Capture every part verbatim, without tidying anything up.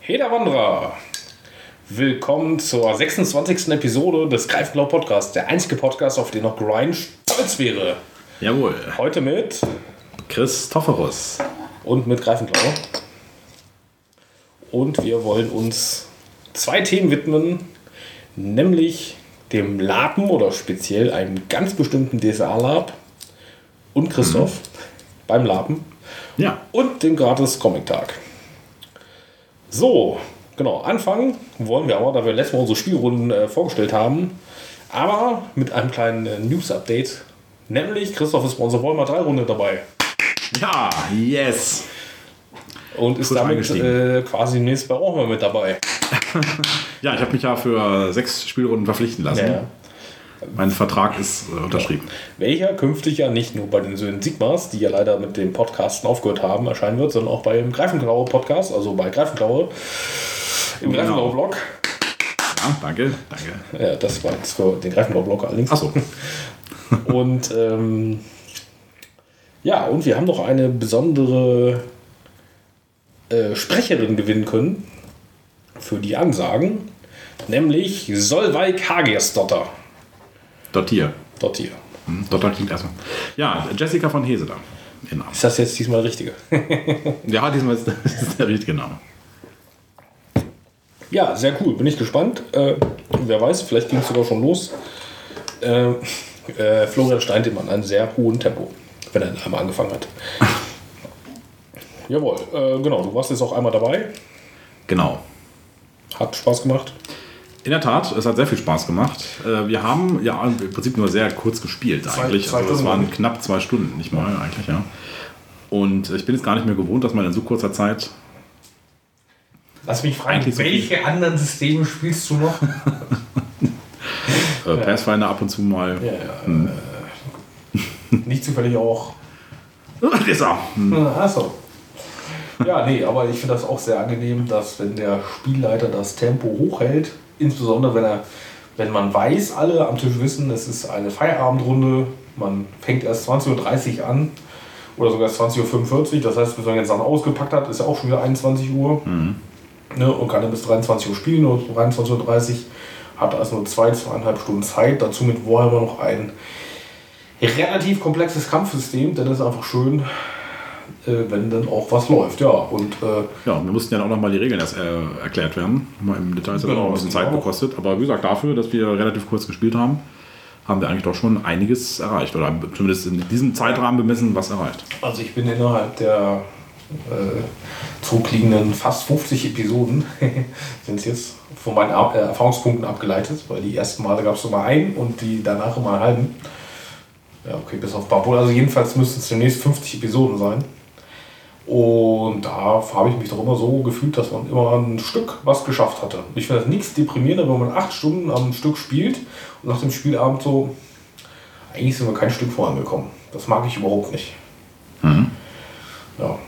Hey der Wanderer! Willkommen zur sechsundzwanzigsten Episode des Greifenklau Podcasts, der einzige Podcast, auf den noch Grind stolz wäre. Jawohl. Heute mit Christophorus. Und mit Greifenklau. Und wir wollen uns zwei Themen widmen, nämlich dem Lapen oder speziell einem ganz bestimmten D S A-Lab und Christoph mhm. beim Lapen. Ja. Und dem Gratis-Comic-Tag. So, genau, anfangen wollen wir aber, da wir letztes Mal unsere Spielrunden äh, vorgestellt haben, aber mit einem kleinen äh, News-Update, nämlich Christoph ist bei unserer Warhammer drei Runde dabei. Ja, yes! Und ist Gut damit äh, quasi demnächst bei Warhammer mit dabei. Ja, ich habe mich ja für sechs Spielrunden verpflichten lassen. Ja, ja. Mein Vertrag ist äh, unterschrieben. Welcher künftig ja nicht nur bei den Söhnen Sigmas, die ja leider mit dem Podcasten aufgehört haben, erscheinen wird, sondern auch beim Greifenklaue Podcast, also bei Greifenklaue im genau. Greifenklaue Blog. Ja, danke, danke. Ja, das war jetzt für den Greifenklaue Blog allerdings. Achso. Und ähm, ja, und wir haben noch eine besondere äh, Sprecherin gewinnen können für die Ansagen, nämlich Solveig Hagersdotter. Dottier. Dottier. Hm, Dotter klingt erstmal. Ja, Jessica von Heseda. Ist das jetzt diesmal der richtige? Ja, diesmal ist das der richtige Name. Ja, sehr cool. Bin ich gespannt. Äh, wer weiß, vielleicht ging es sogar schon los. Äh, äh, Florian Steintim an einem sehr hohen Tempo, wenn er einmal angefangen hat. Jawohl, äh, genau. Du warst jetzt auch einmal dabei. Genau. Hat Spaß gemacht. In der Tat, es hat sehr viel Spaß gemacht. Wir haben ja im Prinzip nur sehr kurz gespielt eigentlich. Zwei, zwei also es waren knapp zwei Stunden, nicht mal eigentlich, ja. Und ich bin jetzt gar nicht mehr gewohnt, dass man in so kurzer Zeit... Lass mich fragen, welche so anderen Systeme spielst du noch? äh, Pathfinder ab und zu mal. Ja, ja, hm. äh, nicht zufällig auch... Dieser. Hm. Achso. Ja, nee, aber ich finde das auch sehr angenehm, dass wenn der Spielleiter das Tempo hochhält, insbesondere wenn er, wenn man weiß, alle am Tisch wissen, es ist eine Feierabendrunde, man fängt erst zwanzig Uhr dreißig an oder sogar zwanzig Uhr fünfundvierzig, das heißt, bis man jetzt dann ausgepackt hat, ist ja auch schon wieder einundzwanzig Uhr mhm. ne, und kann dann bis dreiundzwanzig Uhr spielen oder dreiundzwanzig Uhr dreißig, hat also nur zwei, zweieinhalb Stunden Zeit, dazu mit Warhammer noch ein relativ komplexes Kampfsystem, denn es ist einfach schön, wenn dann auch was läuft, ja. Und, äh, ja, wir mussten ja auch nochmal die Regeln erst äh, erklärt werden. Mal im Detail, das hat genau, auch ein bisschen Zeit gekostet. Aber wie gesagt, dafür, dass wir relativ kurz gespielt haben, haben wir eigentlich doch schon einiges erreicht. Oder zumindest in diesem Zeitrahmen bemessen was erreicht. Also ich bin innerhalb der äh, zurückliegenden fast fünfzig Episoden, sind es jetzt von meinen äh, Erfahrungspunkten abgeleitet, weil die ersten Male gab es immer einen und die danach immer einen halben. Ja, okay, bis auf Babel. Also jedenfalls müssten es demnächst fünfzig Episoden sein. Und da habe ich mich doch immer so gefühlt, dass man immer ein Stück was geschafft hatte. Ich finde das nichts deprimierender, wenn man acht Stunden am Stück spielt und nach dem Spielabend so, eigentlich sind wir kein Stück vorangekommen. Das mag ich überhaupt nicht. Mhm. Ja.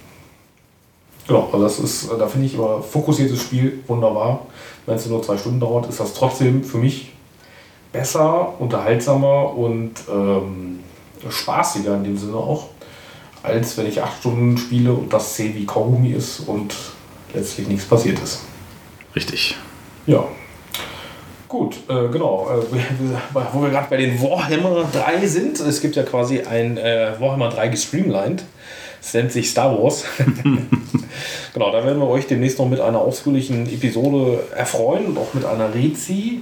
Genau, also das ist, da finde ich immer fokussiertes Spiel wunderbar. Wenn es nur zwei Stunden dauert, ist das trotzdem für mich besser, unterhaltsamer und ähm, spaßiger in dem Sinne auch, als wenn ich acht Stunden spiele und das sehe, wie Kaugummi ist und letztlich nichts passiert ist. Richtig. Ja. Gut, äh, genau. Äh, wo wir gerade bei den Warhammer drei sind, es gibt ja quasi ein äh, Warhammer drei gestreamlined. Es nennt sich Star Wars. Genau, da werden wir euch demnächst noch mit einer ausführlichen Episode erfreuen und auch mit einer Rezi.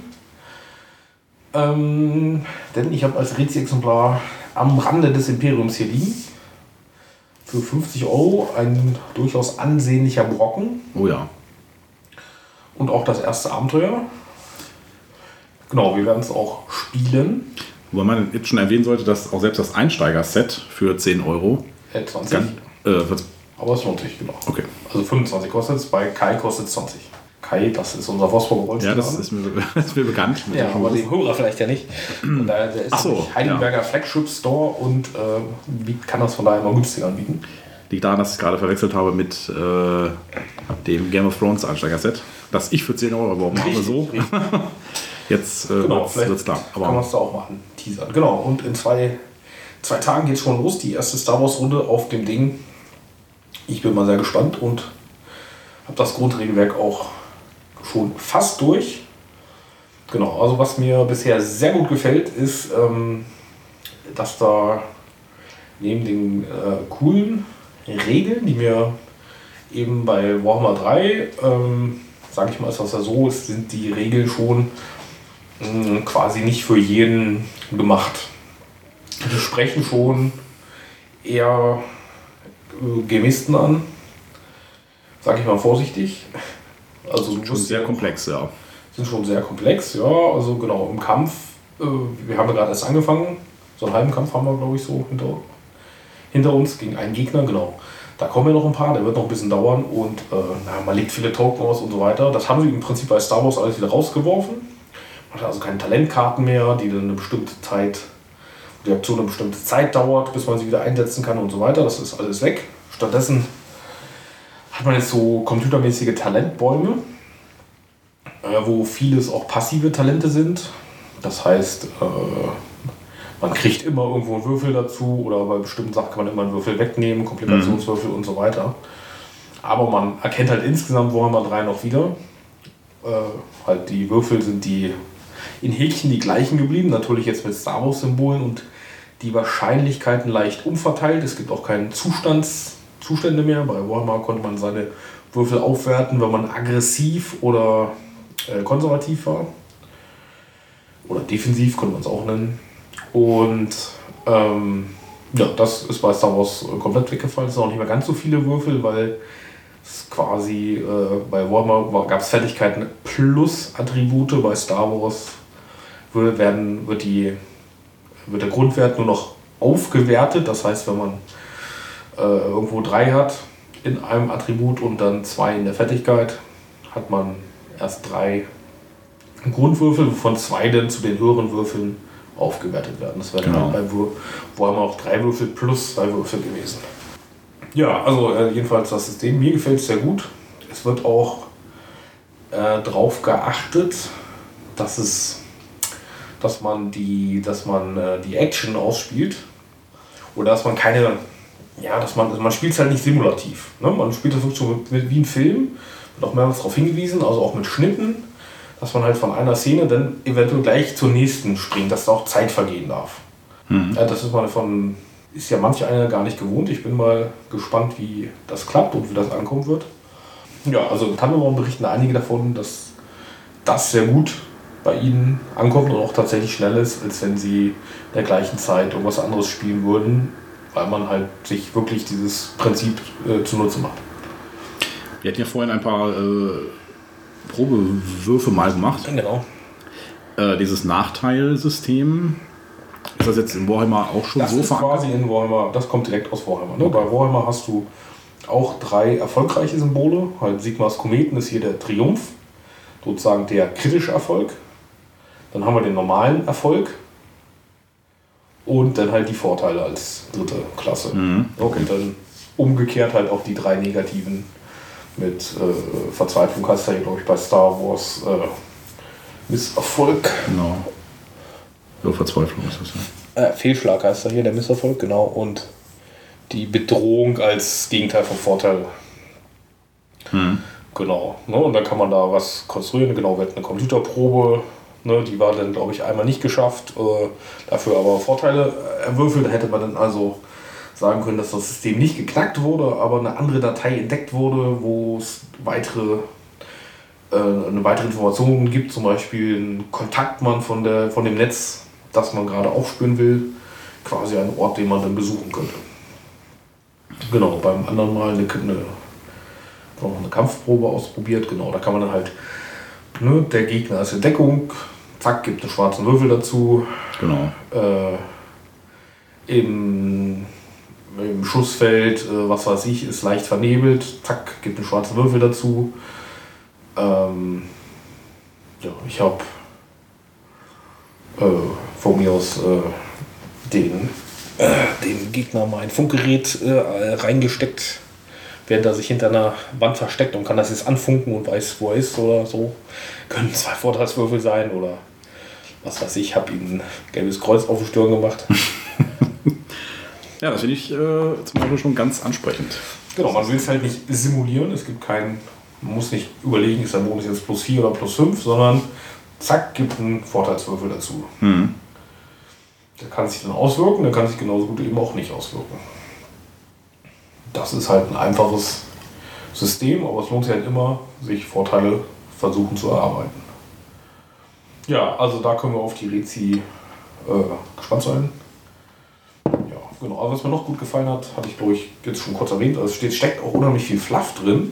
Ähm, denn ich habe als Rezi-Exemplar am Rande des Imperiums hier liegen. Für fünfzig Euro ein durchaus ansehnlicher Brocken. Oh ja. Und auch das erste Abenteuer. Genau, wir werden es auch spielen. Wobei man jetzt schon erwähnen sollte, dass auch selbst das Einsteiger-Set für zehn Euro... Äh, zwanzig. Kann, äh, aber es lohnt sich, genau. Okay. Also fünfundzwanzig kostet es, bei Kai kostet es zwanzig. Kai, das ist unser Wolfsburger. Ja, das ist mir, das ist mir bekannt. Ja, aber den Hörer vielleicht ja nicht. Und da, der ist Ach so, Heidelberger ja. Flagship Store und äh, kann das von daher mal günstiger anbieten. Liegt daran, dass ich es gerade verwechselt habe mit äh, dem Game of Thrones Einsteiger-Set, das ich für zehn Euro erworben habe. So. Jetzt äh, genau, wird es klar. Aber kann man es da auch mal anteasern. Genau, und in zwei, zwei Tagen geht es schon los, die erste Star Wars Runde auf dem Ding. Ich bin mal sehr gespannt und habe das Grundregelwerk auch schon fast durch. Genau, also was mir bisher sehr gut gefällt, ist, ähm, dass da neben den äh, coolen Regeln, die mir eben bei Warhammer drei, ähm, sage ich mal, ist das ja so, ist, sind die Regeln schon mh, quasi nicht für jeden gemacht. Die sprechen schon eher äh, Gemisten an, sage ich mal vorsichtig. Also schon sehr komplex, ja. Sind schon sehr komplex, ja. Also genau, im Kampf, äh, wir haben ja gerade erst angefangen, so einen halben Kampf haben wir, glaube ich, so hinter, hinter uns gegen einen Gegner, genau. Da kommen ja noch ein paar, der wird noch ein bisschen dauern und äh, na, man legt viele Token aus und so weiter. Das haben sie im Prinzip bei Star Wars alles wieder rausgeworfen. Man hat also keine Talentkarten mehr, die dann eine bestimmte Zeit, die Aktion eine bestimmte Zeit dauert, bis man sie wieder einsetzen kann und so weiter. Das ist alles weg. Stattdessen hat man jetzt so computermäßige Talentbäume, äh, wo vieles auch passive Talente sind. Das heißt, äh, man kriegt immer irgendwo einen Würfel dazu oder bei bestimmten Sachen kann man immer einen Würfel wegnehmen, Komplikationswürfel mhm. und so weiter. Aber man erkennt halt insgesamt Warhammer drei noch wieder. Äh, halt die Würfel sind die in Häkchen die gleichen geblieben, natürlich jetzt mit Star Wars Symbolen und die Wahrscheinlichkeiten leicht umverteilt. Es gibt auch keine Zustands, Zustände mehr. Bei Warhammer konnte man seine Würfel aufwerten, wenn man aggressiv oder äh, konservativ war. Oder defensiv, könnte man es auch nennen. Und ähm, ja, das ist bei Star Wars komplett weggefallen. Es sind auch nicht mehr ganz so viele Würfel, weil es quasi äh, bei Warhammer gab es Fertigkeiten plus Attribute. Bei Star Wars wird, werden, wird, die, wird der Grundwert nur noch aufgewertet. Das heißt, wenn man äh, irgendwo drei hat in einem Attribut und dann zwei in der Fertigkeit, hat man erst drei Grundwürfel, wovon zwei dann zu den höheren Würfeln aufgewertet werden. Das wäre genau. Dann bei Warhammer auch drei Würfel plus zwei Würfel gewesen. Ja, also äh, jedenfalls das System, mir gefällt es sehr gut. Es wird auch äh, darauf geachtet, dass es, dass man die, dass man äh, die Action ausspielt oder dass man keine, ja, dass man, also man spielt es halt nicht simulativ. Ne? Man spielt das wirklich so mit, wie ein Film, wird auch mehrmals darauf hingewiesen, also auch mit Schnitten, dass man halt von einer Szene dann eventuell gleich zur nächsten springt, dass da auch Zeit vergehen darf. Mhm. Ja, das ist mal von, ist ja manch einer gar nicht gewohnt. Ich bin mal gespannt, wie das klappt und wie das ankommen wird. Ja, also in Tannenbaum berichten einige davon, dass das sehr gut bei ihnen ankommt und auch tatsächlich schneller ist, als wenn sie in der gleichen Zeit irgendwas anderes spielen würden, weil man halt sich wirklich dieses Prinzip äh, zunutze macht. Wir hatten ja vorhin ein paar äh Probewürfe mal gemacht. Genau. Äh, dieses Nachteilsystem, ist das jetzt in Warhammer auch schon das so ist quasi in Warhammer, das kommt direkt aus Warhammer. Ne? Bei Warhammer hast du auch drei erfolgreiche Symbole. Halt Sigmars Kometen ist hier der Triumph, sozusagen der kritische Erfolg. Dann haben wir den normalen Erfolg und dann halt die Vorteile als dritte Klasse. Mhm. Okay. Und dann umgekehrt halt auch die drei negativen. Mit äh, Verzweiflung heißt er, glaube ich, bei Star Wars äh, Misserfolg. Genau. So, Verzweiflung ist das ja. Äh, Fehlschlag heißt er hier, der Misserfolg, genau. Und die Bedrohung als Gegenteil vom Vorteil. Hm. Genau. Ne? Und dann kann man da was konstruieren. Genau, wir hatten eine Computerprobe. Ne? Die war dann, glaube ich, einmal nicht geschafft. Äh, dafür aber Vorteile erwürfelt. Da hätte man dann also sagen können, dass das System nicht geknackt wurde, aber eine andere Datei entdeckt wurde, wo es weitere, äh, eine weitere Informationen gibt, zum Beispiel ein Kontaktmann von, der, von dem Netz, das man gerade aufspüren will, quasi ein Ort, den man dann besuchen könnte. Genau, beim anderen Mal eine, eine, eine Kampfprobe ausprobiert, genau, da kann man dann halt, ne, der Gegner ist in Deckung, zack, gibt einen schwarzen Würfel dazu. Genau. Äh, im Im Schussfeld, äh, was weiß ich, ist leicht vernebelt, zack, gibt einen schwarzen Würfel dazu. Ähm, ja, ich habe äh, von mir aus äh, den, äh, den Gegner mal ein Funkgerät äh, reingesteckt, während er sich hinter einer Wand versteckt und kann das jetzt anfunken und weiß, wo er ist oder so. Können zwei Vorteilswürfel sein oder was weiß ich, habe ihm ein gelbes Kreuz auf die Stirn gemacht. Ja, das finde ich äh, zum Beispiel schon ganz ansprechend. Genau, man will es halt nicht simulieren. Es gibt kein Man muss nicht überlegen, ist der Bonus jetzt plus vier oder plus fünf, sondern zack, gibt einen Vorteilswürfel dazu. Mhm. Der kann sich dann auswirken, der kann sich genauso gut eben auch nicht auswirken. Das ist halt ein einfaches System, aber es lohnt sich halt immer, sich Vorteile versuchen zu erarbeiten. Ja, also da können wir auf die Rezi äh, gespannt sein. Ja, genau. Aber was mir noch gut gefallen hat, hatte ich glaube ich jetzt schon kurz erwähnt, also es steht, steckt auch unheimlich viel Fluff drin.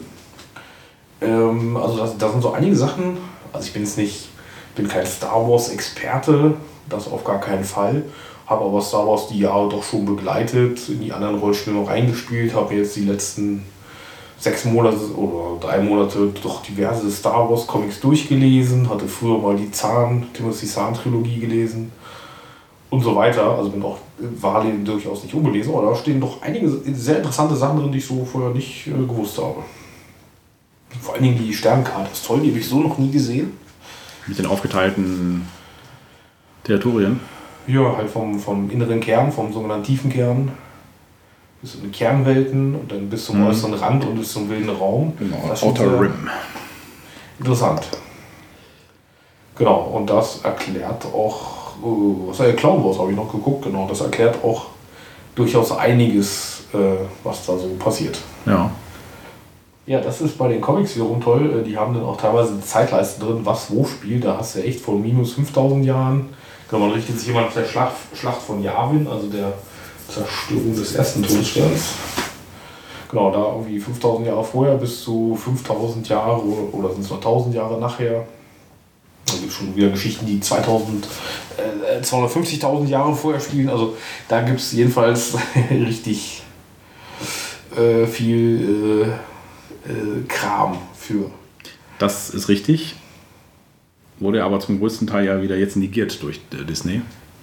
Ähm, also da das sind so einige Sachen, also ich bin jetzt nicht, bin kein Star Wars Experte, das auf gar keinen Fall. Habe aber Star Wars die Jahre doch schon begleitet, in die anderen Rollenspiele noch reingespielt, habe mir jetzt die letzten sechs Monate oder drei Monate doch diverse Star Wars Comics durchgelesen, hatte früher mal die Zahn, Timothy Zahn Trilogie gelesen und so weiter. Also bin auch Wahrlich durchaus nicht ungelesen, aber da stehen doch einige sehr interessante Sachen drin, die ich so vorher nicht äh, gewusst habe. Vor allen Dingen die Sternkarte ist toll, die habe ich so noch nie gesehen. Mit den aufgeteilten Territorien? Ja, halt vom, vom inneren Kern, vom sogenannten tiefen Kern. Bis in die Kernwelten und dann bis zum mhm. äußeren Rand und bis zum wilden Raum. Genau, Outer Rim. Interessant. Genau, und das erklärt auch, uh, was er Clown Wars habe ich noch geguckt, genau, das erklärt auch durchaus einiges, äh, was da so passiert. Ja. Ja, das ist bei den Comics wiederum toll. Die haben dann auch teilweise Zeitleisten drin, was wo spielt. Da hast du echt von minus fünftausend Jahren. Genau, man richtet sich jemand auf der Schlacht, Schlacht von Yavin, also der Zerstörung des ersten Todessterns. Genau, da irgendwie fünftausend Jahre vorher bis zu fünftausend Jahre oder sind es noch tausend Jahre nachher. Da gibt es schon wieder Geschichten, die zweitausend, äh, zweihundertfünfzigtausend Jahre vorher spielen. Also da gibt es jedenfalls richtig äh, viel äh, äh, Kram für. Das ist richtig. Wurde aber zum größten Teil ja wieder jetzt negiert durch äh, Disney.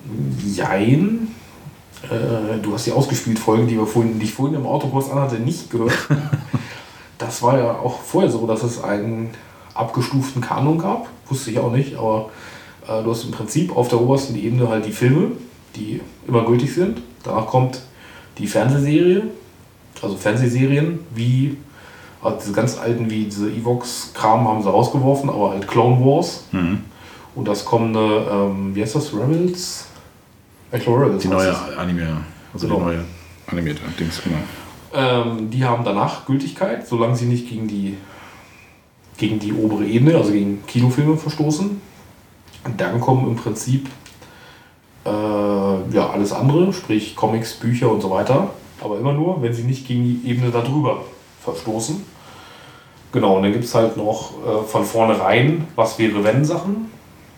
Jein. Äh, du hast die ausgespielt Folgen, die, wir vorhin, die ich vorhin im Auto kurz anhatte, nicht gehört. Das war ja auch vorher so, dass es einen abgestuften Kanon gab. Wusste ich auch nicht, aber äh, du hast im Prinzip auf der obersten Ebene halt die Filme, die immer gültig sind. Danach kommt die Fernsehserie, also Fernsehserien, wie also diese ganz alten, wie diese Evox-Kram haben sie rausgeworfen, aber halt Clone Wars. Mhm. Und das kommende, ähm, wie heißt das, Rebels? Die neue Anime, also genau. die neue animierte Dings, genau. Ähm, die haben danach Gültigkeit, solange sie nicht gegen die, gegen die obere Ebene, also gegen Kinofilme verstoßen. Und dann kommen im Prinzip äh, ja, alles andere, sprich Comics, Bücher und so weiter. Aber immer nur, wenn sie nicht gegen die Ebene darüber verstoßen. Genau, und dann gibt es halt noch äh, von vornherein, was wäre wenn Sachen.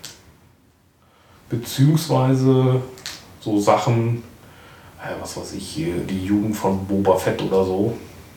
Beziehungsweise so Sachen, äh, was weiß ich, hier, die Jugend von Boba Fett oder so,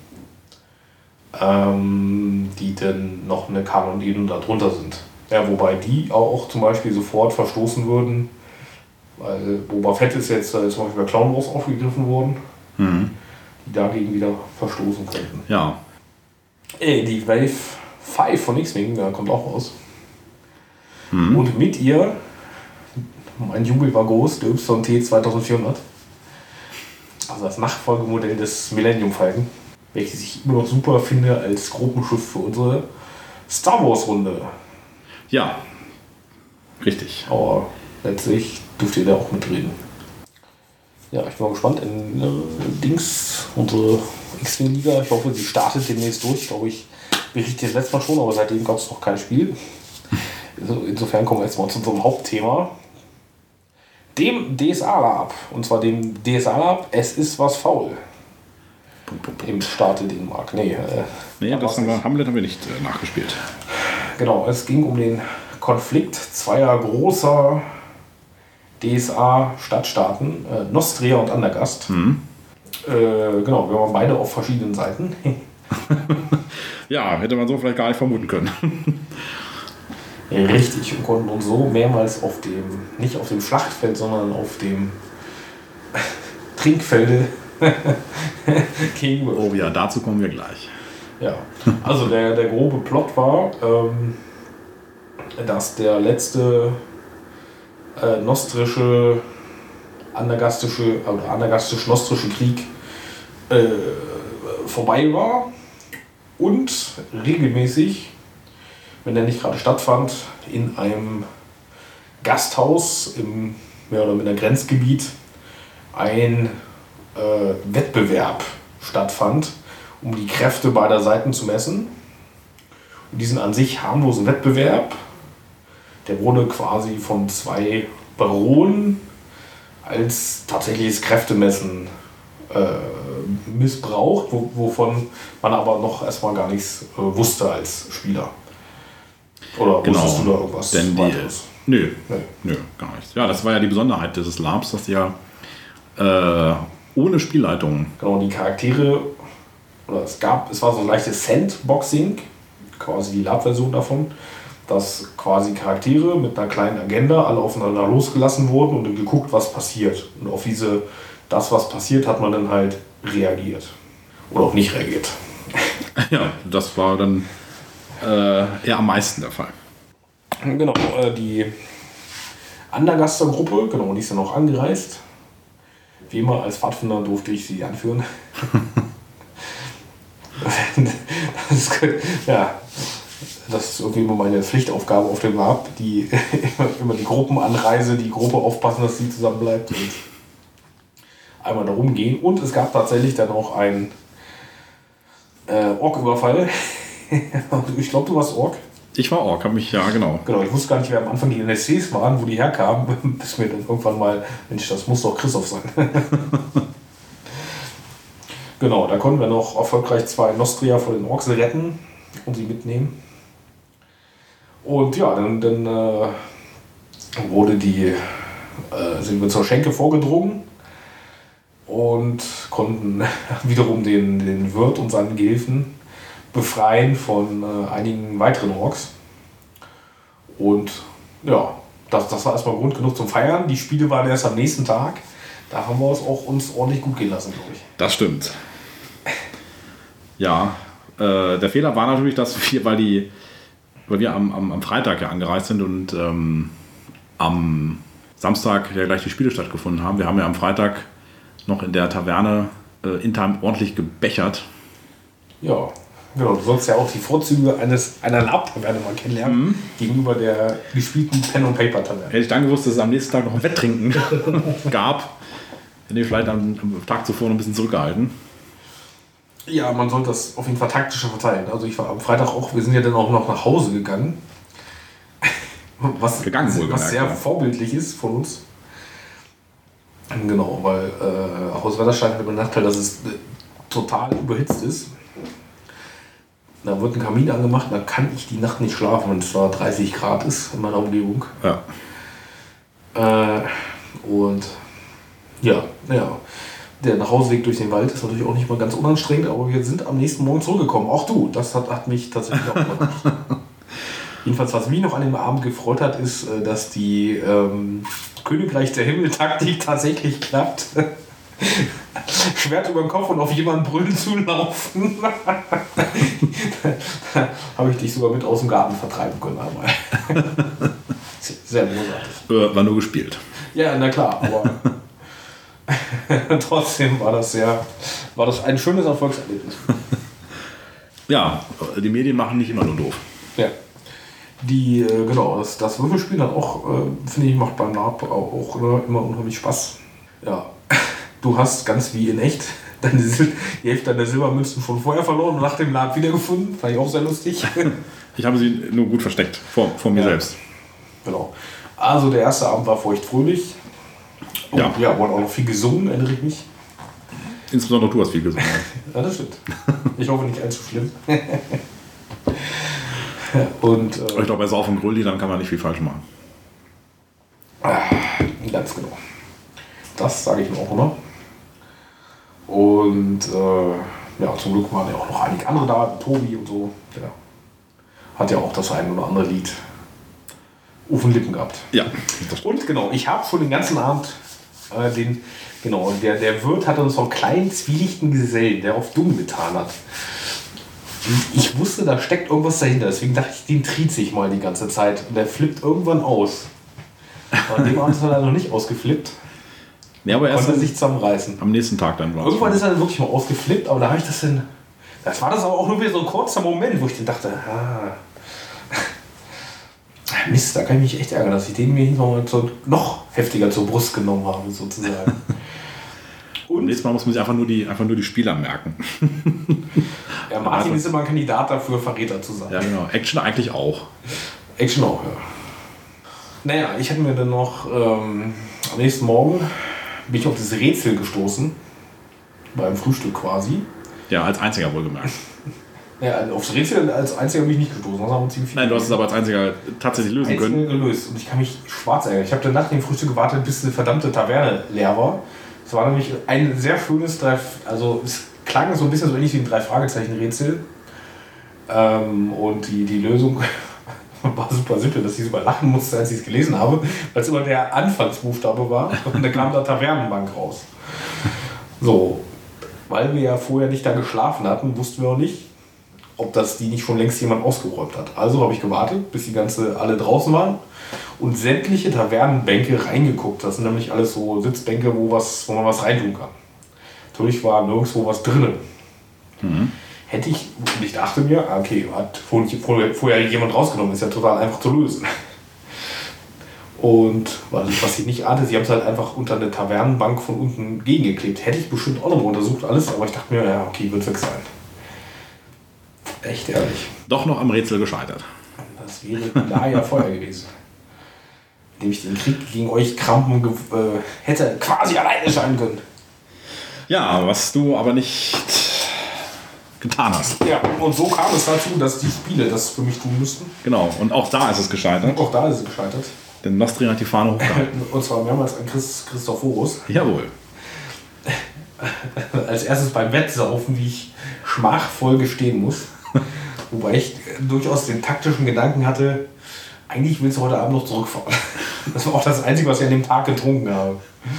ähm, die dann noch eine Kanon-Ebene darunter sind. Ja, wobei die auch zum Beispiel sofort verstoßen würden, weil Boba Fett ist jetzt äh, zum Beispiel bei Clone Wars aufgegriffen worden, mhm. die dagegen wieder verstoßen könnten. Ja. Ey, die Wave fünf von X-Wing kommt auch raus. Mhm. Und mit ihr, mein Jubel war groß, der Y T zweitausendvierhundert. Also das Nachfolgemodell des Millennium Falcon, welches ich immer noch super finde als Gruppenschiff für unsere Star Wars Runde. Ja, richtig. Aber letztlich dürft ihr da auch mitreden. Ja, ich bin mal gespannt in äh, Dings, unsere X-Wing-Liga. Ich hoffe, sie startet demnächst durch. Ich glaube, ich berichte jetzt letztes Mal schon, aber seitdem gab es noch kein Spiel. Also insofern kommen wir jetzt mal zu unserem Hauptthema. Dem D S A-Lab. Und zwar dem D S A-Lab, es ist was faul. Punkt, Punkt, Punkt. Im Staate Dänemark. Nee, äh, nee das haben wir, Hamlet haben wir nicht äh, nachgespielt. Genau, es ging um den Konflikt zweier großer D S A-Stadtstaaten, äh, Nostria und Andergast. Mhm. Äh, genau, wir waren beide auf verschiedenen Seiten. Ja, hätte man so vielleicht gar nicht vermuten können. Richtig, und konnten uns so mehrmals auf dem, nicht auf dem Schlachtfeld, sondern auf dem Trinkfelde gegenüber. Oh ja, dazu kommen wir gleich. Ja, also der, der grobe Plot war, ähm, dass der letzte äh, nostrische, andergastische oder andergastisch-nostrische Krieg äh, vorbei war und regelmäßig, wenn der nicht gerade stattfand, in einem Gasthaus im mehr oder minder Grenzgebiet ein äh, Wettbewerb stattfand, um die Kräfte beider Seiten zu messen. Und diesen an sich harmlosen Wettbewerb, der wurde quasi von zwei Baronen als tatsächliches Kräftemessen äh, missbraucht, wo, wovon man aber noch erstmal gar nichts äh, wusste als Spieler. Oder Genau, wusstest du da irgendwas denn die, weiteres? Nö, Nee. nö, gar nichts. Ja, das war ja die Besonderheit dieses Labs, dass die ja äh, ohne Spielleitung. Genau, die Charaktere, oder es gab, es war so ein leichtes Sandboxing, quasi die Lab-Version davon, dass quasi Charaktere mit einer kleinen Agenda alle aufeinander losgelassen wurden und dann geguckt, was passiert. Und auf diese, das, was passiert, hat man dann halt reagiert. Oder auch nicht reagiert. Ja, das war dann äh, eher am meisten der Fall. Genau, äh, die Andergaster-Gruppe, genau, die ist dann auch angereist. Wie immer, als Pfadfinder durfte ich sie anführen. das ist, ja, das ist irgendwie immer meine Pflichtaufgabe auf dem Lab, die immer, immer die Gruppenanreise, die Gruppe aufpassen, dass sie zusammen bleibt und einmal darum gehen. Und es gab tatsächlich dann auch einen äh, Ork-Überfall. Ich glaube, du warst Ork. Ich war Ork, hab mich, ja, genau. Genau, ich wusste gar nicht, wer am Anfang die N S Cs waren, wo die herkamen, bis mir dann irgendwann mal, Mensch, das muss doch Christoph sein. Genau, da konnten wir noch erfolgreich zwei Nostria vor den Orks retten und sie mitnehmen. Und ja, dann, dann äh, wurde die, äh, sind wir zur Schenke vorgedrungen und konnten wiederum den, den Wirt und seinen Gehilfen befreien von äh, einigen weiteren Orks. Und ja, das, das war erstmal Grund genug zum Feiern. Die Spiele waren erst am nächsten Tag. Da haben wir es auch uns ordentlich gut gehen lassen, glaube ich. Das stimmt. Ja, äh, der Fehler war natürlich, dass wir, weil, die, weil wir am, am, am Freitag ja angereist sind und ähm, am Samstag ja gleich die Spiele stattgefunden haben. Wir haben ja am Freitag noch in der Taverne äh, in Time ordentlich gebechert. Ja, genau. Du sollst ja auch die Vorzüge eines, einer Lab-Taverne mal kennenlernen, mhm. gegenüber der gespielten Pen-and-Paper-Taverne. Hätte ich dann gewusst, dass es am nächsten Tag noch ein Wetttrinken gab, hätte ich vielleicht am, am Tag zuvor noch ein bisschen zurückgehalten. Ja, man sollte das auf jeden Fall taktischer verteilen. Also ich war am Freitag auch, wir sind ja dann auch noch nach Hause gegangen. Was, gegangen wohl was sehr gemerkt, vorbildlich ist von uns. Genau, weil äh, auch aus Wetterstein hat den Nachteil, dass es äh, total überhitzt ist. Da wird ein Kamin angemacht, da kann ich die Nacht nicht schlafen, wenn es da dreißig Grad ist in meiner Umgebung. Ja. Äh, und ja, ja. Der Nachhauseweg durch den Wald ist natürlich auch nicht mal ganz unanstrengend, aber wir sind am nächsten Morgen zurückgekommen. Auch du, das hat, hat mich tatsächlich auch überrascht. Jedenfalls, was mich noch an dem Abend gefreut hat, ist, dass die ähm, Königreich der Himmel-Taktik tatsächlich klappt. Schwert über den Kopf und auf jemanden brüllen zu laufen. Habe ich dich sogar mit aus dem Garten vertreiben können einmal. Sehr großartig. Äh, war nur gespielt. Ja, na klar, aber trotzdem war das sehr, war das ein schönes Erfolgserlebnis. Ja, die Medien machen nicht immer nur doof. Ja. Die, äh, genau, das, das Würfelspielen hat auch, äh, finde ich, macht beim Lab auch, auch ne, immer unheimlich Spaß. Ja. Du hast ganz wie in echt deine, die Hälfte deiner Silbermünzen von vorher verloren und nach dem Lab wiedergefunden. Fand ich auch sehr lustig. Ich habe sie nur gut versteckt, vor, vor mir ja. selbst. Genau. Also der erste Abend war feuchtfröhlich. Und ja, ja, wurde auch noch viel gesungen, erinnere ich mich. Insbesondere du hast viel gesungen. Ja, das stimmt. Ich hoffe nicht allzu schlimm. Und, äh, ich glaube, bei Sauf und Grülli, dann kann man nicht viel falsch machen. Ganz genau. Das sage ich mir auch immer. Und äh, ja, zum Glück waren ja auch noch einige andere da, Tobi und so. Der hat ja auch das ein oder andere Lied auf den Lippen gehabt. Ja. Und genau, ich habe schon den ganzen Abend äh, den, genau, der, der Wirt hat uns so einen kleinen, zwielichtigen Gesellen, der auf dumm getan hat. Und ich wusste, da steckt irgendwas dahinter, deswegen dachte ich, den trieze ich mal die ganze Zeit. Und der flippt irgendwann aus. Aber an dem Abend ist er noch nicht ausgeflippt. Ja, aber erst konnte sich zusammenreißen. Am nächsten Tag dann war Irgendwann ist er dann wirklich mal ausgeflippt, aber da habe ich das dann, Das war das aber auch nur wieder so ein kurzer Moment, wo ich dann dachte, ah, Mist, da kann ich mich echt ärgern, dass ich den mir noch, so, noch heftiger zur Brust genommen habe, sozusagen. Und nächstes Mal muss man sich einfach nur die, einfach nur die Spieler merken. Ja, Martin ist immer ein Kandidat dafür, Verräter zu sein. Ja, genau. Action eigentlich auch. Action auch, ja. Naja, ich hatte mir dann noch ähm, am nächsten Morgen bin ich auf das Rätsel gestoßen. Beim Frühstück quasi. Ja, als einziger wohlgemerkt. Ja, aufs Rätsel als einziger bin ich nicht gestoßen. Das haben ziemlich viele Nein, du hast es aber als einziger tatsächlich lösen Einzelne können. gelöst. Und ich kann mich schwarz ärgern. Ich habe dann nach dem Frühstück gewartet, bis die verdammte Taverne leer war. Es war nämlich ein sehr schönes, drei, also es klang so ein bisschen so ähnlich wie ein Drei-Fragezeichen-Rätsel. Ähm, und die, die Lösung war super simpel, dass ich sogar lachen musste, als ich es gelesen habe, weil es immer der Anfangsbuchstabe war. Und da kam da Tavernenbank raus. So, weil wir ja vorher nicht da geschlafen hatten, wussten wir auch nicht, ob das die nicht schon längst jemand ausgeräumt hat. Also habe ich gewartet, bis die ganze alle draußen waren und sämtliche Tavernenbänke reingeguckt. Das sind nämlich alles so Sitzbänke, wo, was, wo man was reintun kann. Natürlich war nirgendwo was drin. Mhm. Hätte ich, und ich dachte mir, okay, hat vorher, vorher jemand rausgenommen, ist ja total einfach zu lösen. Und was ich nicht ahnte, sie haben es halt einfach unter eine Tavernenbank von unten gegengeklebt. Hätte ich bestimmt auch noch mal untersucht, alles, aber ich dachte mir, ja, okay, wird weg sein. Echt ehrlich. Doch noch am Rätsel gescheitert. Das wäre da ja Feuer gewesen. Indem ich den Krieg gegen euch Krampen äh, hätte quasi alleine scheinen können. Ja, was du aber nicht getan hast. Ja, und so kam es dazu, dass die Spiele das für mich tun müssten. Genau, und auch da ist es gescheitert. Auch da ist es gescheitert. Denn Nostri hat die Fahne hochgehalten. Und zwar mehrmals an Chris, Christophorus. Jawohl. Als erstes beim Wettsaufen, wie ich schmachvoll gestehen muss. Wobei ich durchaus den taktischen Gedanken hatte, eigentlich willst du heute Abend noch zurückfahren. Das war auch das Einzige, was ich an dem Tag getrunken habe.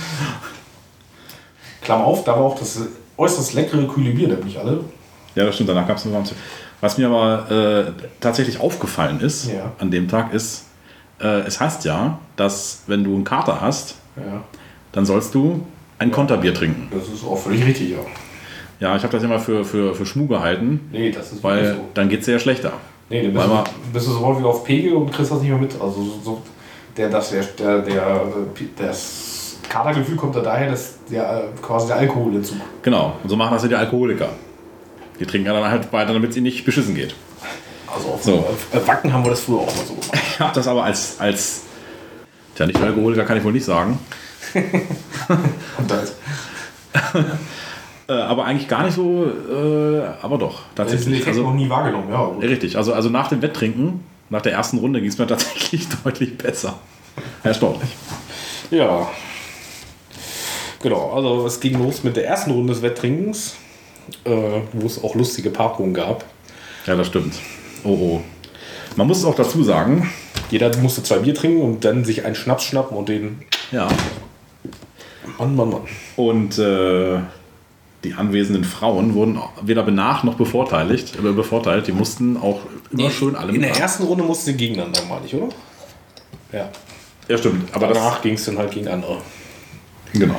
Klammer auf, da war auch das äußerst leckere kühle Bier, nämlich alle. Ja, das stimmt, danach gab es noch was. Was mir aber äh, tatsächlich aufgefallen ist, Ja. an dem Tag ist, äh, es heißt ja, dass wenn du einen Kater hast, Ja, dann sollst du ein Konterbier trinken. das ist auch völlig richtig, ja. Ja, ich habe das immer für, für, für Schmuh gehalten, Nee, das ist weil wirklich so. dann geht es ja schlechter. Nee, dann weil bist, man- du, bist du sofort wieder auf Pegel und kriegst das nicht mehr mit. Also so, so der, das, der, der, der, das Katergefühl kommt da daher, dass der, äh, quasi der Alkohol dazu. Genau, und so machen das ja die Alkoholiker. Die trinken ja dann halt weiter, damit es ihnen nicht beschissen geht. Also auf So. äh, Wacken haben wir das früher auch mal so gemacht. Ich habe das aber als, als tja, nicht Alkoholiker kann ich wohl nicht sagen, Und das, äh, aber eigentlich gar nicht so, äh, aber doch, das ist den tatsächlich. Effekt noch Also, nie wahrgenommen, ja. Gut. richtig, also, also nach dem Wetttrinken, nach der ersten Runde ging es mir tatsächlich deutlich besser. Erstaunlich. Ja. Genau, also es ging los mit der ersten Runde des Wetttrinkens, äh, wo es auch lustige Paarungen gab. Ja, das stimmt. Oh oh. Man muss es auch dazu sagen, Jeder musste zwei Bier trinken und dann sich einen Schnaps schnappen und den. ja, Mann, Mann, Mann. und äh, die anwesenden Frauen wurden weder benach noch bevorteiligt, äh, bevorteilt. Die mussten auch immer schön alle In der mitmachen. ersten Runde mussten sie gegeneinander, meine ich, oder? Ja. Ja, stimmt. Aber Danach ging es dann halt gegen andere. das, genau.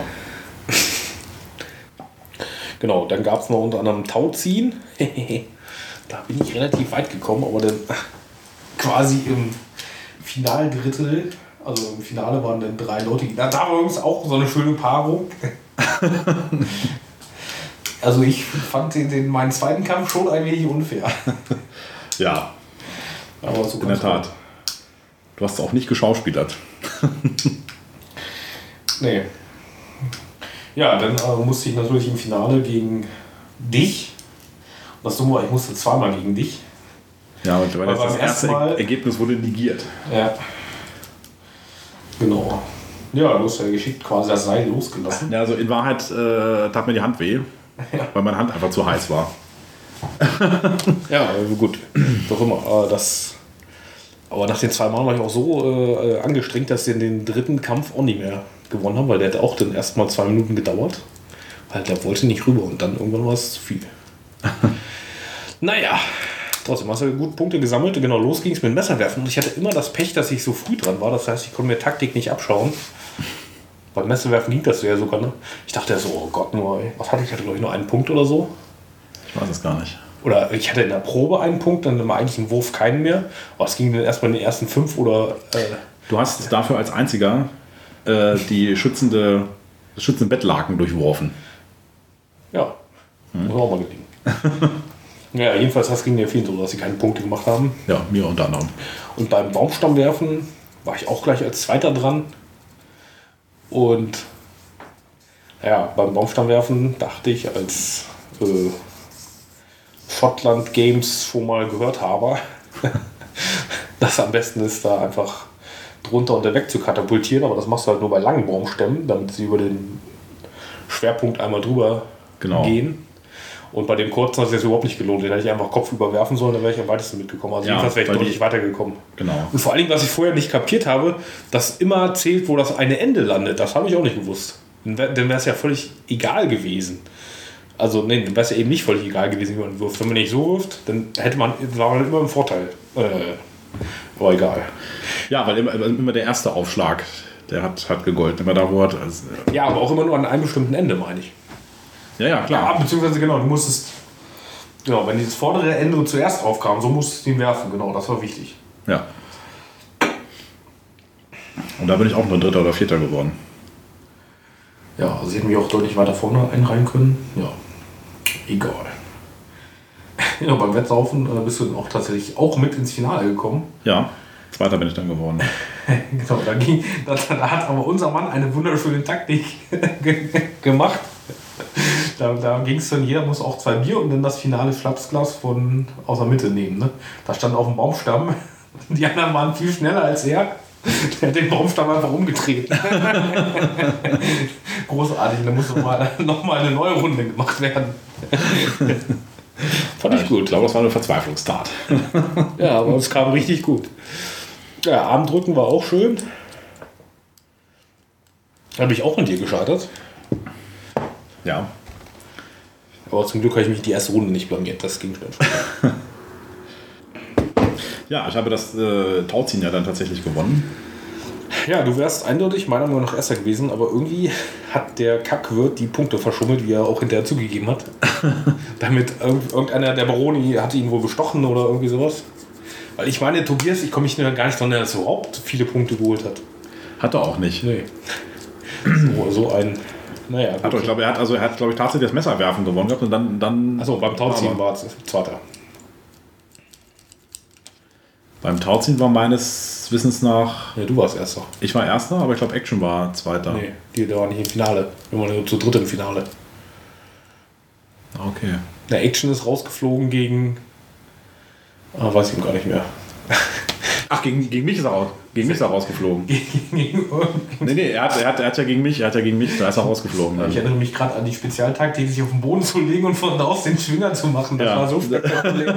Genau, dann gab es noch unter anderem Tauziehen. Da bin ich relativ weit gekommen, aber dann quasi im Finaldrittel, also im Finale waren dann drei Leute. Da war übrigens auch so eine schöne Paarung. Also ich fand den, den, meinen zweiten Kampf schon ein wenig unfair. Ja, Aber so in der Tat. Du hast auch nicht geschauspielert. Nee. Ja, dann äh, musste ich natürlich im Finale gegen dich. Und das Dumme war, ich musste zweimal gegen dich. Ja, weil Aber das, das beim erste ersten Mal- Ergebnis wurde negiert. Ja. Genau. Ja, du hast ja geschickt quasi das Seil losgelassen. Ja, also in Wahrheit äh, tat mir die Hand weh, Ja. weil meine Hand einfach zu heiß war. Ja, also gut. Doch immer. Äh, das, aber nach den zwei Mal war ich auch so äh, angestrengt, dass sie in den dritten Kampf auch nicht mehr gewonnen haben, weil der hat auch dann erst mal zwei Minuten gedauert. Weil der wollte nicht rüber und dann irgendwann war es zu viel. Naja, trotzdem hast du gut Punkte gesammelt. Genau, los ging es mit Messerwerfen. Und ich hatte immer das Pech, dass ich so früh dran war. Das heißt, ich konnte mir Taktik nicht abschauen. Beim Messerwerfen ging das ja sogar. Ne? Ich dachte ja so, oh Gott, nur, was hatte ich? Ich hatte, glaube ich, nur einen Punkt oder so. Ich weiß es gar nicht. oder ich hatte in der Probe einen Punkt, dann im eigentlichen Wurf keinen mehr. Aber es ging dann erstmal in den ersten fünf oder. Äh, du hast dafür als einziger äh, die schützende, das schützende Bettlaken durchworfen. Ja, hm. muss auch mal gelingen. Ja, jedenfalls das ging ja vielen so, dass sie keine Punkte gemacht haben. Ja, mir unter anderem. Und beim Baumstammwerfen war ich auch gleich als Zweiter dran. Und ja, beim Baumstammwerfen dachte ich, als äh, Schottland Games schon mal gehört habe, dass am besten ist, da einfach drunter und weg zu katapultieren. Aber das machst du halt nur bei langen Baumstämmen, damit sie über den Schwerpunkt einmal drüber genau. gehen. Und bei dem kurzen hat es jetzt überhaupt nicht gelohnt. Den hätte ich einfach kopfüber werfen sollen, dann wäre ich am weitesten mitgekommen. Also ja, jedenfalls wäre ich deutlich die, weitergekommen. Genau. Und vor allen Dingen, was ich vorher nicht kapiert habe, dass immer zählt, wo das eine Ende landet. Das habe ich auch nicht gewusst. Dann wäre es ja völlig egal gewesen. Also nee, dann wäre es ja eben nicht völlig egal gewesen, wie man wirft. Wenn man nicht so wirft, dann hätte man, war man immer im Vorteil. Äh, aber egal. Ja, weil immer, immer der erste Aufschlag, der hat, hat gegolten. Immer da, wo hat, also, ja, aber auch immer nur an einem bestimmten Ende, meine ich. Ja, ja, klar. Ja, beziehungsweise genau, du musstest, genau, wenn dieses vordere Ende zuerst aufkam, so musstest du ihn werfen, genau, das war wichtig. Ja. Und da bin ich auch nur Dritter oder Vierter geworden. Ja, also sie hätten mich auch deutlich weiter vorne einreihen können. Ja, egal. Ja, beim Wettsaufen äh, bist du dann auch tatsächlich auch mit ins Finale gekommen. Ja, Zweiter bin ich dann geworden. Genau, da, ging, da, da hat aber unser Mann eine wunderschöne Taktik gemacht. Da, da ging es dann, jeder muss auch zwei Bier und dann das finale Schnapsglas von aus der Mitte nehmen. Ne? Da stand auf dem Baumstamm, die anderen waren viel schneller als er. Der hat den Baumstamm einfach umgedreht. Großartig, da muss nochmal noch mal eine neue Runde gemacht werden. Fand ich gut. Ich glaube, das war eine Verzweiflungstat. Ja, aber es kam richtig gut. Ja, Armdrücken war auch schön. Da habe ich auch mit dir gescheitert. Ja. Aber zum Glück habe ich mich die erste Runde nicht blamiert. Das ging schnell. Ja, ich habe das äh, Tauziehen ja dann tatsächlich gewonnen. Ja, du wärst eindeutig meiner Meinung nach Erster gewesen, aber irgendwie hat der Kackwirt die Punkte verschummelt, wie er auch hinterher zugegeben hat. Damit irgendeiner der Baroni hatte ihn wohl bestochen oder irgendwie sowas. Weil ich meine, Tobias, ich komme mich gar nicht dran, dass er überhaupt viele Punkte geholt hat. Hat er auch nicht. Nee. So, so ein... Naja, hat er, ich glaube, er hat, also, er hat, glaube ich, tatsächlich das Messerwerfen gewonnen gehabt und dann... dann Achso, beim Tauziehen war es Zweiter. Beim Tauziehen war meines Wissens nach... Ja, du warst Erster. Ich war Erster, aber ich glaube, Action war Zweiter. Nee, die, der war nicht im Finale. Wir waren nur zu dritt im Finale. Okay. Der Action ist rausgeflogen gegen... Ah, weiß ich gar nicht mehr. Ach, gegen, gegen mich ist er raus. Gegen mich ist er rausgeflogen. nee, nee, er hat, er, hat, er hat ja gegen mich, er hat ja gegen mich, da ist er rausgeflogen. Ich erinnere mich gerade an die Spezialtaktik, sich auf den Boden zu legen und von da aus den Schwinger zu machen. Das ja. war so spektakulär.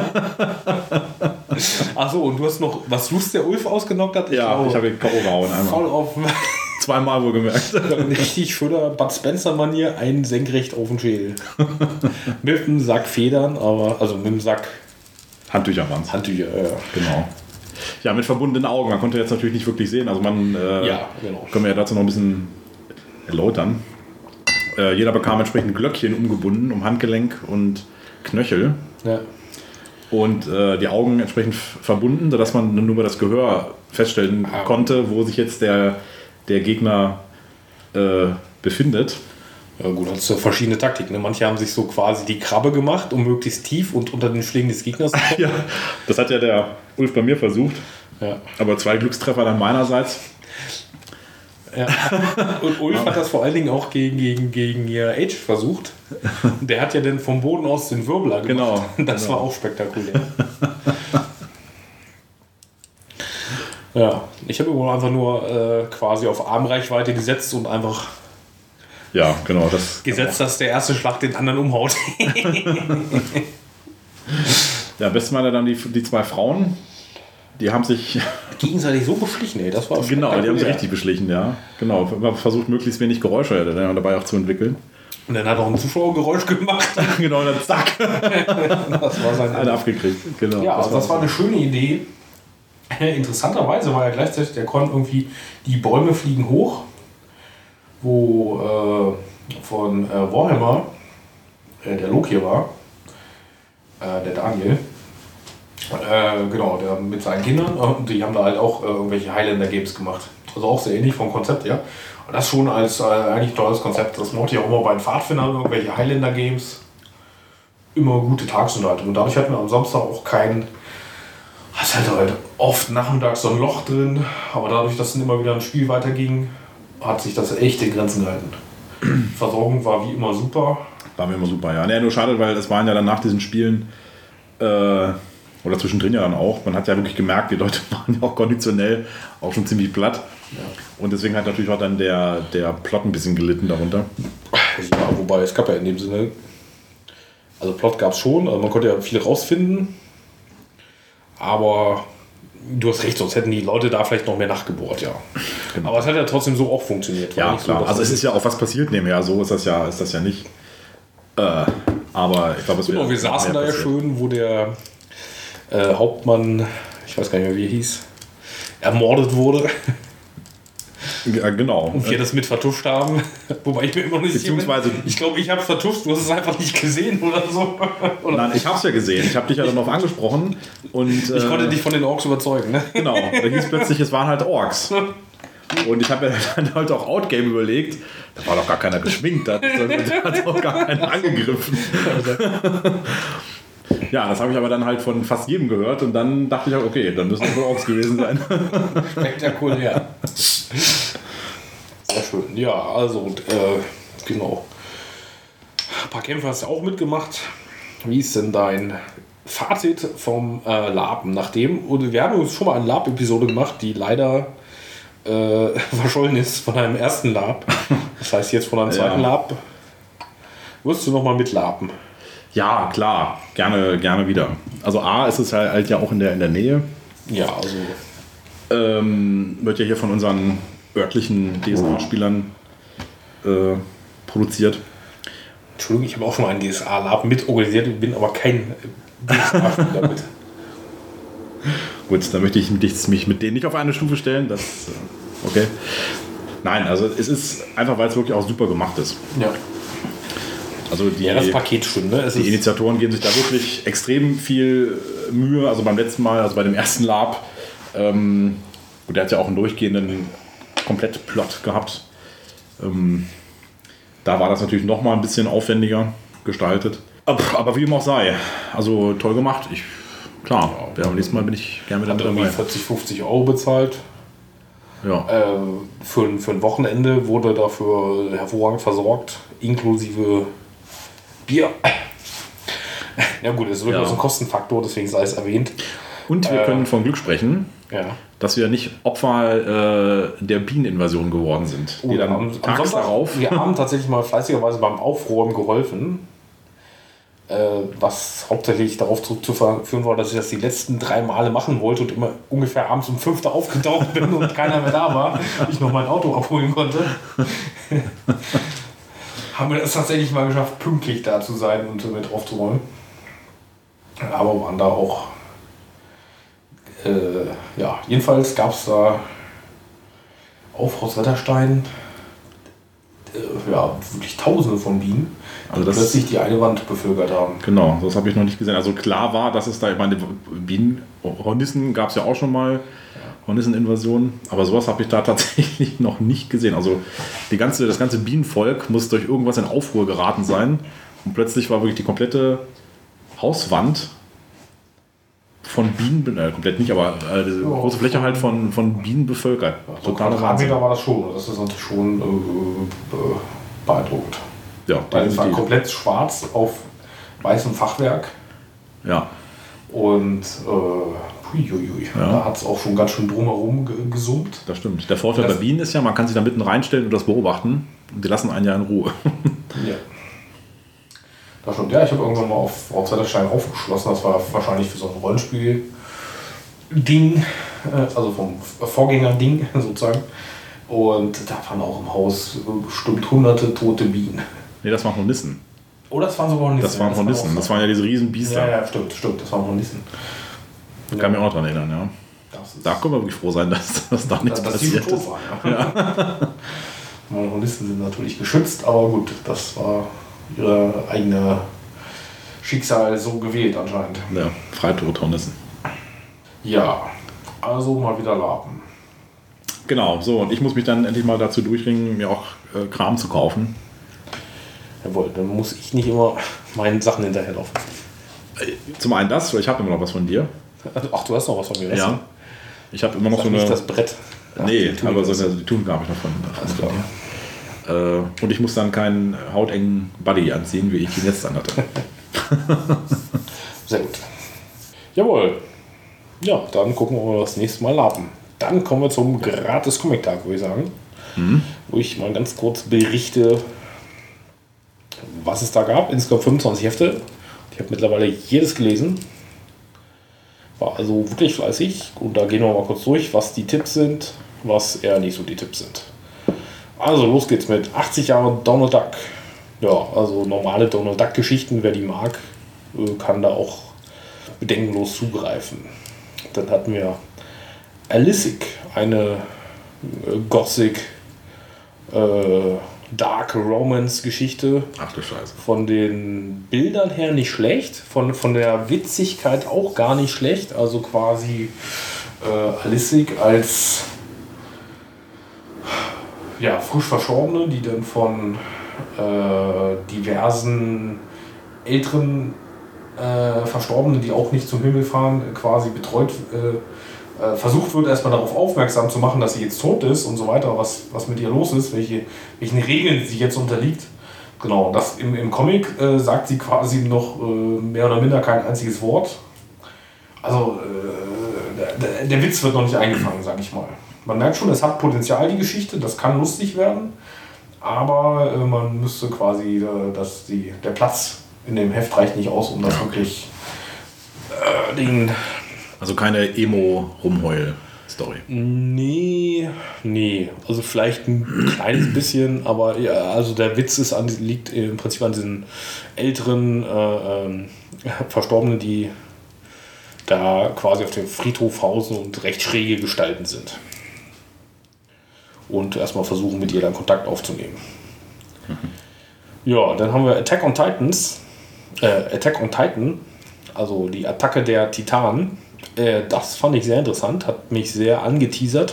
Achso, und du hast noch, was Lust der Ulf ausgenockt hat? Ich ja, glaube, ich habe den K O gehauen einmal. Voll auf... Zweimal wohl gemerkt. Richtig schöner Bud Spencer-Manier, einen senkrecht auf den Schädel. Mit einem Sack Federn, aber, also mit einem Sack... Handtücher waren es. Handtücher, ja. Genau. Ja, mit verbundenen Augen. Man konnte jetzt natürlich nicht wirklich sehen. Also man äh, ja, genau. Können wir ja dazu noch ein bisschen erläutern. Äh, jeder bekam entsprechend Glöckchen umgebunden um Handgelenk und Knöchel. Ja. Und äh, die Augen entsprechend verbunden, sodass man nur über das Gehör feststellen ah. konnte, wo sich jetzt der, der Gegner äh, befindet. Ja gut, das ist ja verschiedene Taktiken. Ne? Manche haben sich so quasi die Krabbe gemacht, um möglichst tief und unter den Schlägen des Gegners zu kommen. Ja, das hat ja der Ulf bei mir versucht. Ja. Aber zwei Glückstreffer dann meinerseits. Ja. Und Ulf hat das vor allen Dingen auch gegen, gegen, gegen Age versucht. Der hat ja dann vom Boden aus den Wirbler gemacht. Genau. Das genau. war auch spektakulär. Ja, ich habe immer einfach nur äh, quasi auf Armreichweite gesetzt und einfach ja, genau, das gesetzt, dass der erste Schlag den anderen umhaut. Ja, am besten waren dann die, die zwei Frauen, die haben sich gegenseitig so beschlichen, ey, das war genau, die haben sich richtig beschlichen, ja. Genau, man versucht möglichst wenig Geräusche dabei auch zu entwickeln. Und dann hat er auch ein Zuschauergeräusch gemacht. Genau, dann zack. Das war sein Einer abgekriegt, genau. Ja, also das war eine schöne Idee. Interessanterweise war ja gleichzeitig, der konnte irgendwie, die Bäume fliegen hoch, wo äh, von äh, Warhammer äh, der Loki war. äh, der Daniel. Äh, genau, der mit seinen Kindern. Und die haben da halt auch äh, irgendwelche Highlander Games gemacht. Also auch sehr ähnlich vom Konzept her. Und das schon als äh, eigentlich ein tolles Konzept. Das macht ja auch immer bei den Pfadfindern irgendwelche Highlander Games. Immer gute Tagsunterhaltung. Und dadurch hatten wir am Samstag auch kein. Es hatte halt oft nachmittags so ein Loch drin. Aber dadurch, dass dann immer wieder ein Spiel weiterging, hat sich das echt in Grenzen gehalten. Die Versorgung war wie immer super. War mir immer super, ja. Nee, nur schade, weil es waren ja dann nach diesen Spielen. Äh, Oder zwischendrin ja dann auch. Man hat ja wirklich gemerkt, die Leute waren ja auch konditionell auch schon ziemlich platt. Ja. Und deswegen hat natürlich auch dann der, der Plot ein bisschen gelitten darunter. Ja, wobei es gab ja in dem Sinne, also Plot gab es schon, also man konnte ja viel rausfinden. Aber du hast recht, sonst hätten die Leute da vielleicht noch mehr nachgebohrt, ja. Genau. Aber es hat ja trotzdem so auch funktioniert. Ja, klar. So, also es ist ja auch was passiert nebenher, so ist das ja, ist das ja nicht. Äh, aber ich glaube, es genau, wir saßen da ja schön, wo der Äh, Hauptmann, ich weiß gar nicht mehr, wie er hieß, ermordet wurde. Ja, genau. Und wir das mit vertuscht haben. Wobei ich mir immer noch nicht sicher bin. Ich glaube, ich habe es vertuscht, du hast es einfach nicht gesehen oder so. Oder? Nein, ich habe es ja gesehen. Ich habe dich ja dann noch angesprochen. Und, ich äh, konnte dich von den Orks überzeugen. Ne? Genau, da hieß plötzlich, es waren halt Orks. Und ich habe mir dann halt auch Outgame überlegt. Da war doch gar keiner geschminkt. Da hat auch gar keiner angegriffen. Ja, das habe ich aber dann halt von fast jedem gehört und dann dachte ich auch, okay, dann müssen es wohl Orks gewesen sein. Spektakulär. Sehr schön. Ja, also, äh, genau. Ein paar Kämpfe hast du auch mitgemacht. Wie ist denn dein Fazit vom äh, Lab? Nachdem, und wir haben uns schon mal eine Lab-Episode gemacht, die leider äh, verschollen ist von einem ersten Lab. Das heißt, jetzt von einem zweiten ja. Lab wirst du nochmal mitlaben. Ja, klar, gerne, gerne wieder. Also A ist es halt ja auch in der, in der Nähe. Ja, also... Ähm, wird ja hier von unseren örtlichen D S A-Spielern äh, produziert. Entschuldigung, ich habe auch schon mal einen D S A-Lab mit organisiert, bin aber kein D S A-Spieler mit. Gut, dann möchte ich mich mit denen nicht auf eine Stufe stellen. Das, okay. Nein, also es ist einfach, weil es wirklich auch super gemacht ist. Ja. Also die, ja, das Paket stimmt, ne? Es die Initiatoren geben sich da wirklich extrem viel Mühe. Also beim letzten Mal, also bei dem ersten Lab, ähm, und der hat ja auch einen durchgehenden Komplett-Plot gehabt. Ähm, da war das natürlich noch mal ein bisschen aufwendiger gestaltet. Aber, aber wie dem auch sei, also toll gemacht. Ich, klar, ja, beim nächsten Mal bin ich gerne wieder dabei. vierzig, fünfzig Euro bezahlt. Ja. Äh, für, für ein Wochenende wurde dafür hervorragend versorgt, inklusive Bier. Ja gut, das ist wirklich ja. so ein Kostenfaktor, deswegen sei es erwähnt. Und wir äh, können von Glück sprechen, ja. dass wir nicht Opfer äh, der Bieneninvasion geworden sind. Oh, die dann am, tags am Sonntag, darauf. Wir haben tatsächlich mal fleißigerweise beim Aufräumen geholfen. Äh, was hauptsächlich darauf zurückzuführen war, dass ich das die letzten drei Male machen wollte und immer ungefähr abends um fünf da aufgetaucht bin und keiner mehr da war, ich noch mein Auto abholen konnte. Haben wir es tatsächlich mal geschafft, pünktlich da zu sein und mit aufzuräumen. Aber waren da auch. Äh, ja, jedenfalls gab es da auf Haus Wetterstein äh, ja, wirklich Tausende von Bienen, die also plötzlich die eine Wand bevölkert haben. Genau, das habe ich noch nicht gesehen. Also klar war, dass es da, ich meine, Bienen, Hornissen gab es ja auch schon mal. Hornisseninvasion, aber sowas habe ich da tatsächlich noch nicht gesehen. Also die ganze, das ganze Bienenvolk muss durch irgendwas in Aufruhr geraten sein und plötzlich war wirklich die komplette Hauswand von Bienen, äh, komplett nicht, aber äh, diese oh, große Fläche halt von, von Bienen bevölkert. So Quadratmeter war das schon, das ist natürlich schon äh, beeindruckend. Ja, weil es war komplett schwarz auf weißem Fachwerk. Ja. Und äh, huiuiui, ja. Da hat es auch schon ganz schön drumherum ge- gesummt. Das stimmt. Der Vorteil das bei Bienen ist ja, man kann sich da mitten reinstellen und das beobachten. Und die lassen einen ja in Ruhe. Ja. Das stimmt. Ja, ich habe irgendwann mal auf Wetterstein aufgeschlossen. Das war wahrscheinlich für so ein Rollenspiel-Ding, also vom Vorgänger-Ding sozusagen. Und da waren auch im Haus bestimmt hunderte tote Bienen. Nee, das waren Hornissen. Oh, das waren sogar Hornissen. Das waren Hornissen. Das waren ja diese riesen Biester. Ja, ja, stimmt, stimmt. Das waren Hornissen. Ich kann mich auch dran erinnern, ja. Da können wir wirklich froh sein, dass, dass da nichts dass passiert die tot waren, ja. Ja. Meine Hornissen sind natürlich geschützt, aber gut, das war ihre eigene Schicksal so gewählt anscheinend. Ja, Freitodhornissen. Ja, also mal wieder Lapen. Genau, so, und ich muss mich dann endlich mal dazu durchringen, mir auch äh, Kram zu kaufen. Jawohl, dann muss ich nicht immer meinen Sachen hinterherlaufen. Zum einen das, weil ich habe immer noch was von dir. Ach, du hast noch was von mir. Ja. Ich habe immer noch Sag so eine... nicht das Brett. Ach, nee, aber so eine Tunika habe ich noch von, von klar. dir. Äh, und ich muss dann keinen hautengen Buddy anziehen, wie ich ihn jetzt anhatte. Sehr gut. Jawohl. Ja, dann gucken wir mal das nächste Mal Lapen. Dann kommen wir zum Gratis-Comic-Tag, würde ich sagen. Mhm. Wo ich mal ganz kurz berichte, was es da gab. Insgesamt fünfundzwanzig Hefte. Ich habe mittlerweile jedes gelesen. War also wirklich fleißig. Und da gehen wir mal kurz durch, was die Tipps sind, was eher nicht so die Tipps sind. Also los geht's mit achtzig Jahre Donald Duck. Ja, also normale Donald Duck Geschichten, wer die mag, kann da auch bedenkenlos zugreifen. Dann hatten wir Alicek, eine Gothic äh, Dark Romance Geschichte. Ach du Scheiße. Von den Bildern her nicht schlecht, von, von der Witzigkeit auch gar nicht schlecht. Also quasi äh, Alicek als ja, frisch Verstorbene, die dann von äh, diversen älteren äh, Verstorbenen, die auch nicht zum Himmel fahren, quasi betreut äh, versucht wird, erstmal darauf aufmerksam zu machen, dass sie jetzt tot ist und so weiter, was, was mit ihr los ist, welche, welchen Regeln sie jetzt unterliegt. Genau, das im, im Comic äh, sagt sie quasi noch äh, mehr oder minder kein einziges Wort. Also äh, der, der Witz wird noch nicht eingefangen, sag ich mal. Man merkt schon, es hat Potenzial, die Geschichte, das kann lustig werden, aber äh, man müsste quasi, äh, dass die, der Platz in dem Heft reicht nicht aus, um das ja, okay. wirklich äh, den... Also keine Emo-Rumheul-Story. Nee, nee. Also vielleicht ein kleines bisschen, aber ja, also der Witz ist an, liegt im Prinzip an diesen älteren äh, äh, Verstorbenen, die da quasi auf dem Friedhof hausen und recht schräge Gestalten sind. Und erstmal versuchen, mit ihr dann Kontakt aufzunehmen. Mhm. Ja, dann haben wir Attack on Titans. Äh, Attack on Titan, also die Attacke der Titanen. Äh, das fand ich sehr interessant, hat mich sehr angeteasert.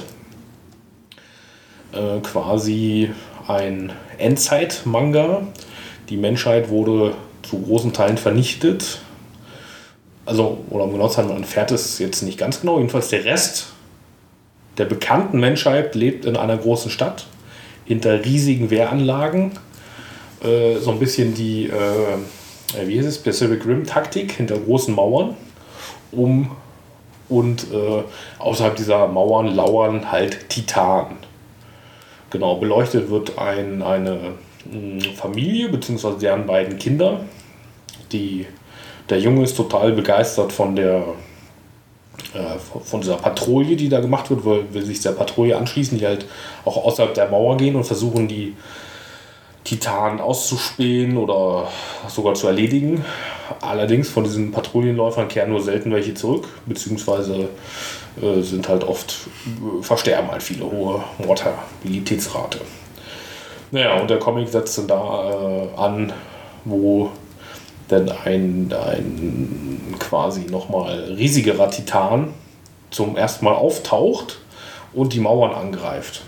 Äh, quasi ein Endzeit-Manga. Die Menschheit wurde zu großen Teilen vernichtet. Also, oder um genau zu sein, man erfährt es jetzt nicht ganz genau. Jedenfalls der Rest der bekannten Menschheit lebt in einer großen Stadt, hinter riesigen Wehranlagen. Äh, so ein bisschen die, äh, wie hieß es, Pacific Rim-Taktik, hinter großen Mauern. Um Und äh, außerhalb dieser Mauern lauern halt Titanen. Genau, beleuchtet wird ein, eine mh, Familie bzw. deren beiden Kinder. Die, der Junge ist total begeistert von der äh, von dieser Patrouille, die da gemacht wird, will, will sich der Patrouille anschließen, die halt auch außerhalb der Mauer gehen und versuchen, die Titanen auszuspähen oder sogar zu erledigen. Allerdings von diesen Patrouillenläufern kehren nur selten welche zurück, beziehungsweise äh, sind halt oft, äh, versterben halt viele, hohe Mortalitätsrate. Naja, und der Comic setzt dann da äh, an, wo dann ein, ein quasi nochmal riesigerer Titan zum ersten Mal auftaucht und die Mauern angreift.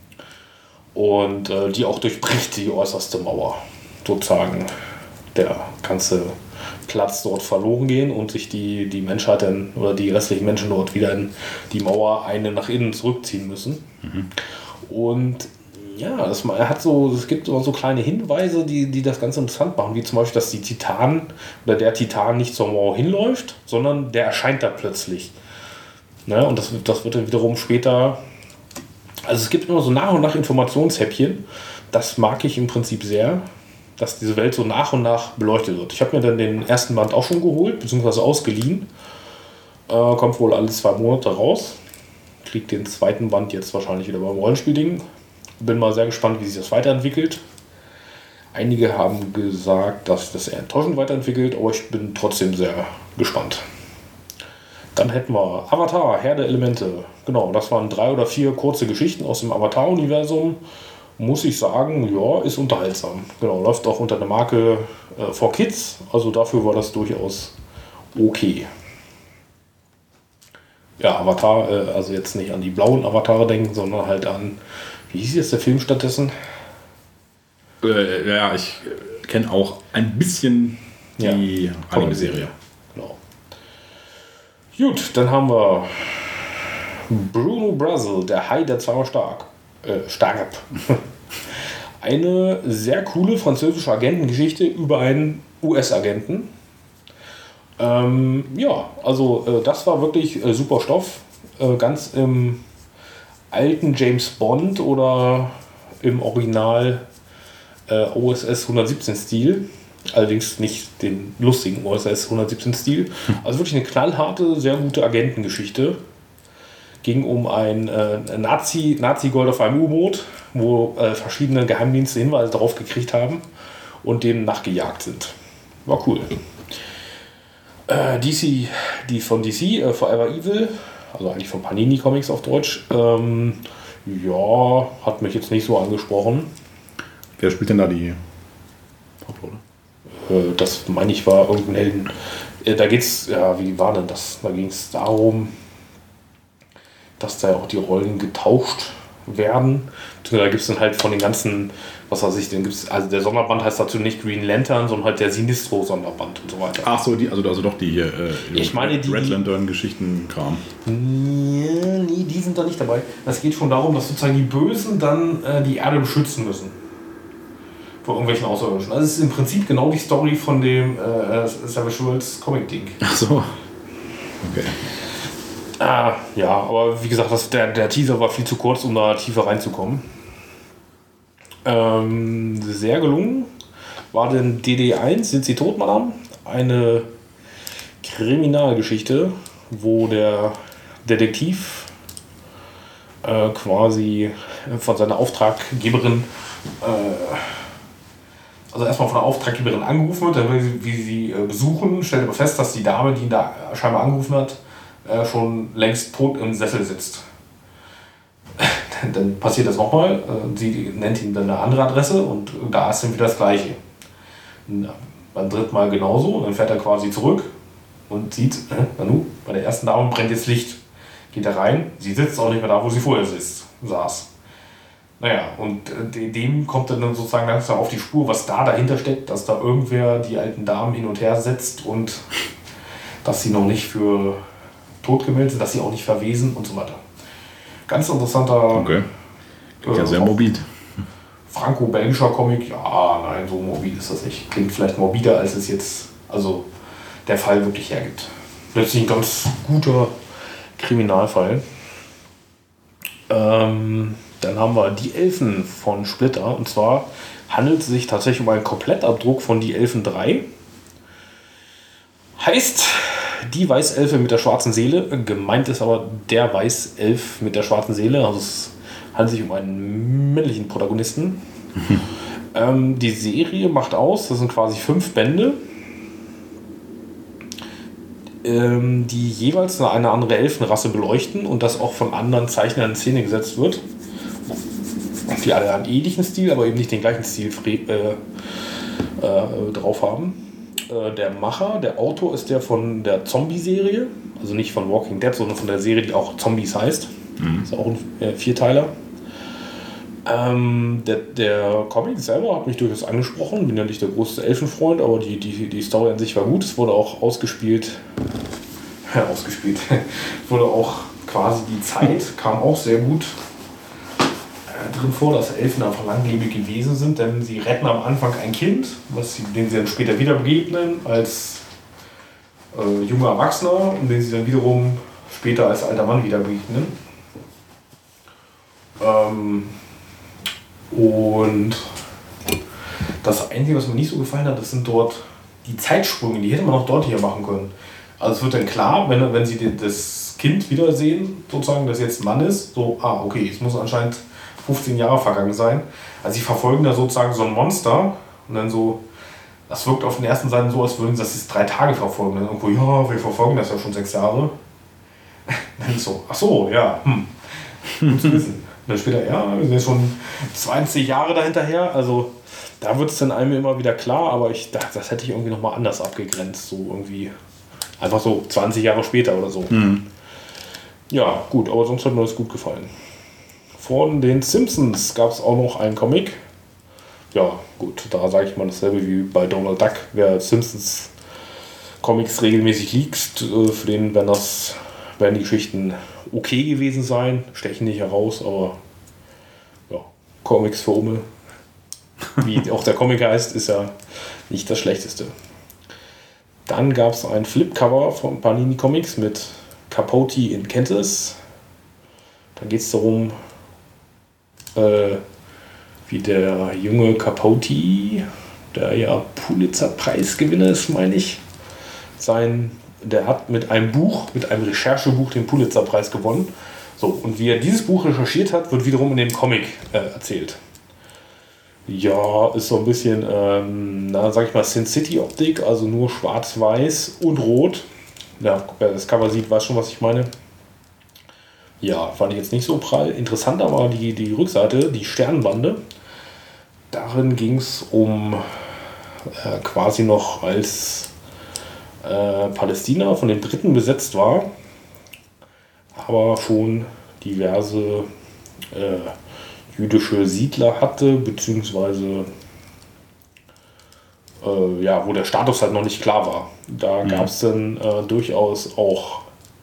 Und äh, die auch durchbricht die äußerste Mauer. Sozusagen der ganze Platz dort verloren gehen und sich die, die Menschheit dann, oder die restlichen Menschen dort wieder in die Mauer eine nach innen zurückziehen müssen. Mhm. Und ja, das, er hat so, es gibt so, so kleine Hinweise, die, die das Ganze interessant machen, wie zum Beispiel, dass die Titanen oder der Titan nicht zur Mauer hinläuft, sondern der erscheint da plötzlich. Ne? Und das, das wird dann wiederum später. Also es gibt immer so nach und nach Informationshäppchen. Das mag ich im Prinzip sehr, dass diese Welt so nach und nach beleuchtet wird. Ich habe mir dann den ersten Band auch schon geholt, beziehungsweise ausgeliehen. Äh, kommt wohl alle zwei Monate raus. Kriegt den zweiten Band jetzt wahrscheinlich wieder beim Rollenspielding. Bin mal sehr gespannt, wie sich das weiterentwickelt. Einige haben gesagt, dass das eher enttäuschend weiterentwickelt, aber ich bin trotzdem sehr gespannt. Dann hätten wir Avatar, Herr der Elemente. Genau, das waren drei oder vier kurze Geschichten aus dem Avatar-Universum. muss ich sagen, ja, ist unterhaltsam. Genau, läuft auch unter der Marke äh, for Kids, also dafür war das durchaus okay. Ja, Avatar, äh, also jetzt nicht an die blauen Avatare denken, sondern halt an, wie hieß jetzt der Film stattdessen? Äh, ja, ich kenne auch ein bisschen die Ja, Anime-Serie. Genau. Gut, dann haben wir Bruno Brazzle, der Hai, der zweimal stark. Äh, stark. Eine sehr coole französische Agentengeschichte über einen U S-Agenten. Ähm, ja, also äh, das war wirklich äh, super Stoff. Äh, ganz im alten James Bond oder im Original äh, O S S hundertsiebzehn Stil. Allerdings nicht den lustigen O S S hundertsiebzehn Stil. Also wirklich eine knallharte, sehr gute Agentengeschichte. Ging um ein äh, Nazi, Nazi-Gold auf einem U-Boot, wo äh, verschiedene Geheimdienste Hinweise darauf gekriegt haben und denen nachgejagt sind. War cool. Äh, D C, die von D C, äh, Forever Evil, also eigentlich von Panini Comics auf Deutsch, ähm, ja, hat mich jetzt nicht so angesprochen. Wer spielt denn da die Hauptrolle? Äh, das meine ich war irgendein Helden. Äh, da geht's, ja, wie war denn das? Da ging es darum, dass da auch die Rollen getauscht werden. Da gibt es dann halt von den ganzen, was weiß ich, den gibt's, also der Sonderband heißt dazu nicht Green Lantern, sondern halt der Sinistro-Sonderband und so weiter. Ach so, die, also, also doch die äh, ich meine, die, Red Lantern-Geschichten-Kram. Nee, die sind da nicht dabei. Es geht schon darum, dass sozusagen die Bösen dann äh, die Erde beschützen müssen. Vor irgendwelchen Außerirdischen. Also es ist im Prinzip genau die Story von dem äh, Savage Worlds Comic-Ding. Ach so. Okay. Ah, ja, aber wie gesagt, das, der, der Teaser war viel zu kurz, um da tiefer reinzukommen. Ähm, sehr gelungen war denn D D eins, Sind Sie tot, Madame? Eine Kriminalgeschichte, wo der Detektiv äh, quasi von seiner Auftraggeberin, äh, also erstmal von der Auftraggeberin angerufen wird, dann will sie, wie sie äh, besuchen, stellt aber fest, dass die Dame, die ihn da scheinbar angerufen hat, äh, schon längst tot im Sessel sitzt. Dann passiert das nochmal, äh, sie nennt ihm dann eine andere Adresse und da ist dann wieder das Gleiche. Und beim dritten Mal genauso, und dann fährt er quasi zurück und sieht, äh, Nanu, bei der ersten Dame brennt jetzt Licht. Geht er rein, sie sitzt auch nicht mehr da, wo sie vorher sitzt, saß. Naja, und äh, dem kommt dann sozusagen langsam auf die Spur, was da dahinter steckt, dass da irgendwer die alten Damen hin und her setzt und dass sie noch nicht für tot gemeldet sind, dass sie auch nicht verwesen und so weiter. Ganz interessanter, okay. Klingt äh, ja sehr morbid. Franco-belgischer Comic. Ja, nein, so morbid ist das nicht. Klingt vielleicht morbider, als es jetzt, also der Fall wirklich hergibt. Letztlich ein ganz guter Kriminalfall. Ähm, dann haben wir Die Elfen von Splitter. Und zwar handelt es sich tatsächlich um einen Komplettabdruck von Die Elfen drei. Heißt Die Weißelfe mit der schwarzen Seele. Gemeint ist aber der Weißelf mit der schwarzen Seele. Also es handelt sich um einen männlichen Protagonisten. ähm, die Serie macht aus, das sind quasi fünf Bände, ähm, die jeweils eine andere Elfenrasse beleuchten und das auch von anderen Zeichnern in Szene gesetzt wird. Die alle einen ähnlichen Stil, aber eben nicht den gleichen Stil äh, äh, drauf haben. Der Macher, der Autor ist der von der Zombie-Serie, also nicht von Walking Dead, sondern von der Serie, die auch Zombies heißt. Mhm. Ist auch ein äh, Vierteiler. Ähm, der, der Comic selber hat mich durchaus angesprochen, bin ja nicht der größte Elfenfreund, aber die, die, die Story an sich war gut. Es wurde auch ausgespielt, ja, ausgespielt, wurde auch quasi die Zeit, kam auch sehr gut drin vor, dass Elfen einfach langlebig gewesen sind, denn sie retten am Anfang ein Kind, was sie, dem sie dann später wieder begegnen als äh, junger Erwachsener und den sie dann wiederum später als alter Mann wieder begegnen. Ähm, und das Einzige, was mir nicht so gefallen hat, das sind dort die Zeitsprünge, die hätte man noch deutlicher machen können. Also es wird dann klar, wenn, wenn sie das Kind wiedersehen, sozusagen, das jetzt ein Mann ist, so, ah, okay, es muss anscheinend fünfzehn Jahre vergangen sein. Also sie verfolgen da sozusagen so ein Monster und dann so, das wirkt auf den ersten Seiten so, als würden sie das jetzt drei Tage verfolgen. Dann irgendwo, ja, wir verfolgen das ja schon sechs Jahre. Dann so, ach so, ja, hm, gut zu wissen. dann später, ja, wir sind schon zwanzig Jahre dahinterher. Also da wird es dann einem immer wieder klar, aber ich dachte, das hätte ich irgendwie nochmal anders abgegrenzt. So irgendwie. Einfach so zwanzig Jahre später oder so. Mhm. Ja, gut, aber sonst hat mir das gut gefallen. Von den Simpsons gab es auch noch einen Comic. Ja, gut, da sage ich mal dasselbe wie bei Donald Duck. Wer Simpsons Comics regelmäßig liest, für den werden das, werden die Geschichten okay gewesen sein. Stechen nicht heraus, aber ja, Comics für Umme, wie auch der Comic heißt, ist ja nicht das Schlechteste. Dann gab es ein Flipcover von Panini Comics mit Capote in Kansas. Da geht es darum, äh, wie der junge Capote, der ja Pulitzer-Preisgewinner ist, meine ich, sein, der hat mit einem Buch, mit einem Recherchebuch den Pulitzer-Preis gewonnen. So, und wie er dieses Buch recherchiert hat, wird wiederum in dem Comic äh, erzählt. Ja, ist so ein bisschen, ähm, na, sag ich mal, Sin City-Optik, also nur schwarz-weiß und rot. Ja, wer das Cover sieht, weiß schon, was ich meine. Ja, fand ich jetzt nicht so prall. Interessanter war die, die Rückseite, die Sternbande. Darin ging es um äh, quasi noch als äh, Palästina von den Briten besetzt war, aber schon diverse äh, jüdische Siedler hatte, beziehungsweise äh, ja, wo der Status halt noch nicht klar war. Da mhm. gab es dann äh, durchaus auch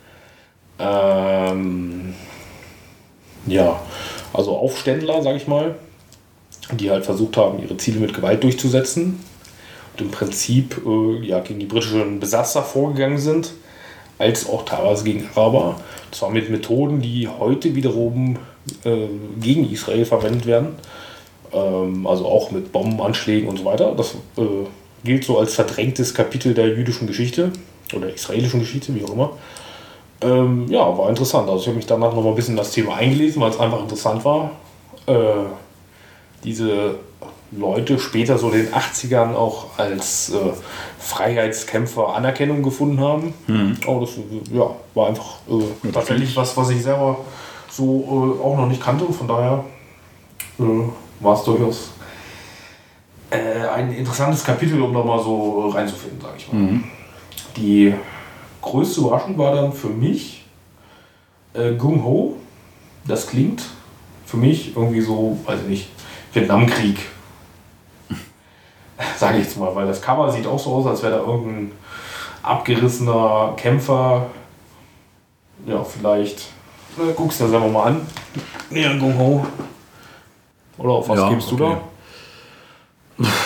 ähm, ja, also Aufständler, sag ich mal, die halt versucht haben, ihre Ziele mit Gewalt durchzusetzen und im Prinzip äh, ja, gegen die britischen Besatzer vorgegangen sind, als auch teilweise gegen Araber. Zwar mit Methoden, die heute wiederum äh, gegen Israel verwendet werden, ähm, also auch mit Bombenanschlägen und so weiter. Das äh, gilt so als verdrängtes Kapitel der jüdischen Geschichte oder israelischen Geschichte, wie auch immer. Ähm, ja, war interessant. Also ich habe mich danach noch mal ein bisschen in das Thema eingelesen, weil es einfach interessant war. Äh, diese Leute später so in den achtzigern auch als äh, Freiheitskämpfer Anerkennung gefunden haben. Mhm. Aber das ja, war einfach äh, ja, tatsächlich was, was ich selber so äh, auch noch nicht kannte. Von daher äh, war es durchaus äh, ein interessantes Kapitel, um da mal so reinzufinden, sage ich mal. Mhm. Die größte Überraschung war dann für mich äh, Gung Ho. Das klingt für mich irgendwie so, weiß ich nicht, Vietnamkrieg. Sage ich jetzt mal, weil das Cover sieht auch so aus, als wäre da irgendein abgerissener Kämpfer. Ja, vielleicht. Na, guck's dir selber mal an. Ja, Gung Ho. Oder auf was ja, gibst okay. du da?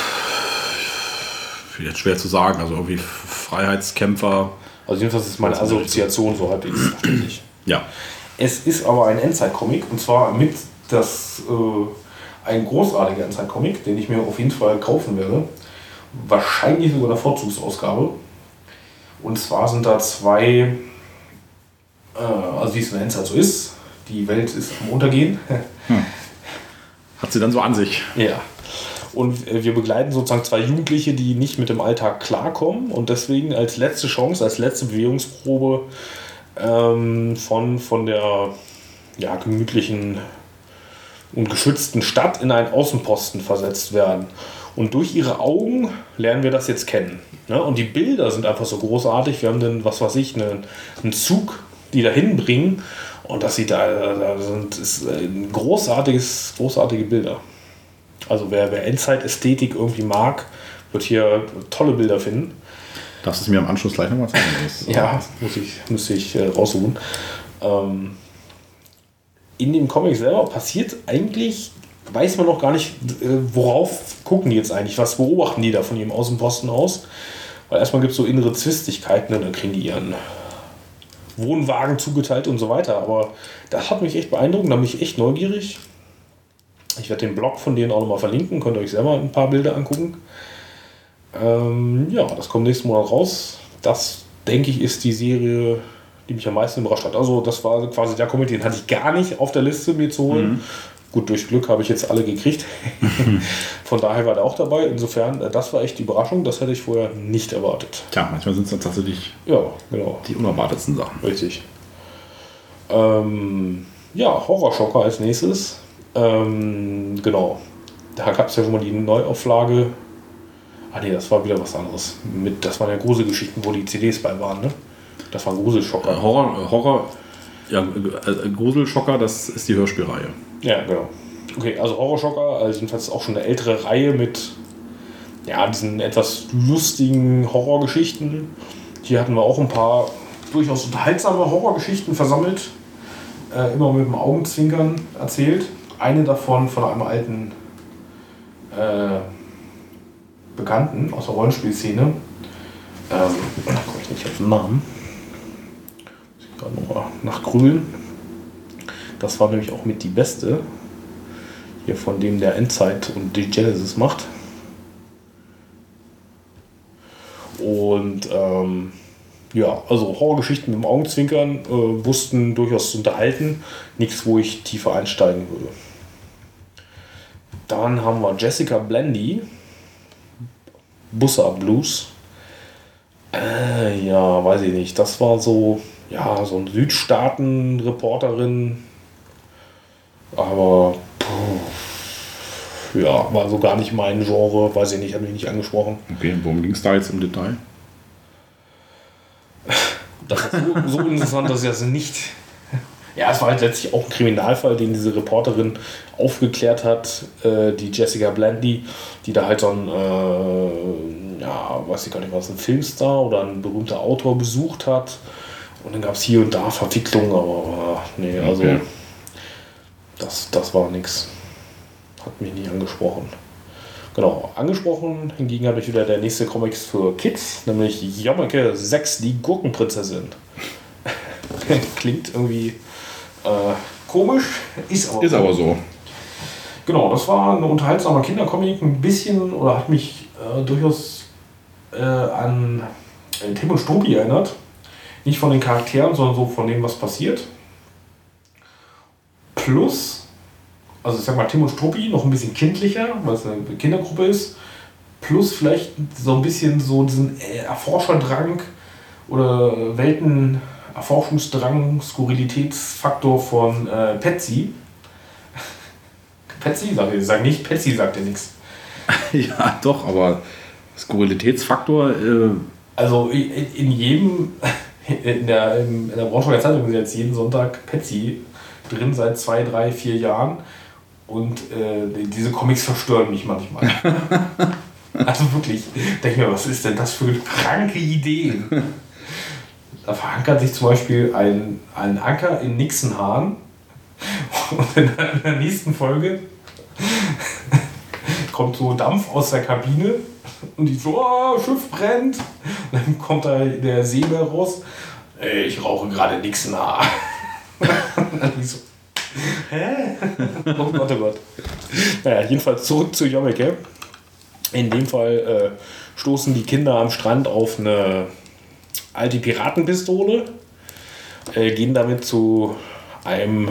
Jetzt schwer zu sagen, also irgendwie Freiheitskämpfer. Also jedenfalls ist meine Assoziation so halbwegs verständlich. Ja. Es ist aber ein Endzeit-Comic und zwar mit das äh, ein großartiger Endzeit-Comic, den ich mir auf jeden Fall kaufen werde. Wahrscheinlich sogar der Vorzugsausgabe. Und zwar sind da zwei, äh, also wie es in der Endzeit so ist, die Welt ist am Untergehen. Hm. Hat sie dann so an sich. Ja. Und wir begleiten sozusagen zwei Jugendliche, die nicht mit dem Alltag klarkommen und deswegen als letzte Chance, als letzte Bewegungsprobe ähm, von, von der ja, gemütlichen und geschützten Stadt in einen Außenposten versetzt werden. Und durch ihre Augen lernen wir das jetzt kennen. Ne? Und die Bilder sind einfach so großartig. Wir haben dann, was weiß ich, einen, einen Zug, die dahin bringen. Und das sieht da, da sind ist ein großartiges, großartige Bilder. Also wer, wer Endzeit-Ästhetik irgendwie mag, wird hier tolle Bilder finden. Darfst du es mir am Anschluss gleich nochmal zeigen? Ja, muss ich, müsste ich äh, raussuchen. Ähm, in dem Comic selber passiert eigentlich, weiß man noch gar nicht, äh, worauf gucken die jetzt eigentlich, was beobachten die da von ihrem Außenposten aus. Weil erstmal gibt es so innere Zwistigkeiten, dann kriegen die ihren Wohnwagen zugeteilt und so weiter. Aber das hat mich echt beeindruckt, da bin ich echt neugierig. Ich werde den Blog von denen auch nochmal verlinken, könnt ihr euch selber ein paar Bilder angucken. Ähm, ja, das kommt nächsten Monat raus. Das, denke ich, ist die Serie, die mich am meisten überrascht hat. Also das war quasi der Comic, den hatte ich gar nicht auf der Liste mir zu holen. Mhm. Gut, durch Glück habe ich jetzt alle gekriegt. Von daher war der auch dabei. Insofern, das war echt die Überraschung. Das hätte ich vorher nicht erwartet. Tja, manchmal sind es dann tatsächlich ja, genau. die unerwartetsten Sachen. Richtig. Ähm, Ja, Horrorschocker als nächstes. Ähm, genau. Da gab es ja schon mal die Neuauflage. Ah ne, das war wieder was anderes. Mit, das waren ja Gruselgeschichten, wo die C Ds bei waren, ne? Das waren Gruselschocker. Äh, Horror, Horror, ja, äh, Gruselschocker, das ist die Hörspielreihe. Ja, genau. Okay, also Horrorschocker, also jedenfalls auch schon eine ältere Reihe mit ja, diesen etwas lustigen Horrorgeschichten. Hier hatten wir auch ein paar durchaus unterhaltsame Horrorgeschichten versammelt. Äh, immer mit dem Augenzwinkern erzählt. Eine davon von einem alten äh, Bekannten aus der Rollenspielszene. Ähm, da komme ich nicht auf den Namen. Muss ich gerade nochmal nachgrübeln. Das war nämlich auch mit die beste. Hier von dem der Endzeit und die Genesis macht. Und ähm, ja, also Horrorgeschichten mit dem Augenzwinkern äh, wussten durchaus zu unterhalten. Nichts, wo ich tiefer einsteigen würde. Dann haben wir Jessica Blandy. Bussa Blues. Äh, ja, weiß ich nicht. Das war so, ja, so eine Südstaaten-Reporterin. Aber puh, ja, war so gar nicht mein Genre. Weiß ich nicht, hat mich nicht angesprochen. Okay, worum ging es da jetzt im Detail? Das ist so, so interessant, dass ich das nicht... Ja, es war halt letztlich auch ein Kriminalfall, den diese Reporterin aufgeklärt hat, äh, die Jessica Blandy, die da halt so ein, äh, ja, weiß ich gar nicht was, ein Filmstar oder ein berühmter Autor besucht hat. Und dann gab es hier und da Verwicklungen, aber äh, nee, also okay. das, das war nix. Hat mich nicht angesprochen. Genau, angesprochen hingegen habe ich wieder der nächste Comics für Kids, nämlich Jommeke sechs, die Gurkenprinzessin. Klingt irgendwie äh, komisch, ist aber Ist so. aber so. Genau, das war ein unterhaltsamer Kindercomic, ein bisschen, oder hat mich äh, durchaus äh, an äh, Tim und Struppi erinnert. Nicht von den Charakteren, sondern so von dem, was passiert. Plus, also ich sag mal, Tim und Struppi noch ein bisschen kindlicher, weil es eine Kindergruppe ist. Plus vielleicht so ein bisschen so diesen Erforscherdrang oder Welten... Erforschungsdrang, Skurrilitätsfaktor von äh, Petsy. Petsy? Sag, sag nicht, Petsy sagt ja nichts. Ja, doch, aber Skurrilitätsfaktor. Äh Also in, in jedem, in der, in der Braunschweiger Zeitung ist jetzt jeden Sonntag Petsy drin seit zwei, drei, vier Jahren. Und äh, diese Comics verstören mich manchmal. Also wirklich, denke ich mir, was ist denn das für kranke Ideen? Da verankert sich zum Beispiel ein, ein Anker in Nixenhahn und in der nächsten Folge kommt so Dampf aus der Kabine und die so, oh, Schiff brennt. Und dann kommt da der Seebär raus, ich rauche gerade Nixenhahn. Und dann die so, hä? Oh Gott, oh Gott. Naja, jedenfalls zurück zu Jommeke. In dem Fall äh, stoßen die Kinder am Strand auf eine alte Piratenpistole, äh, gehen damit zu einem,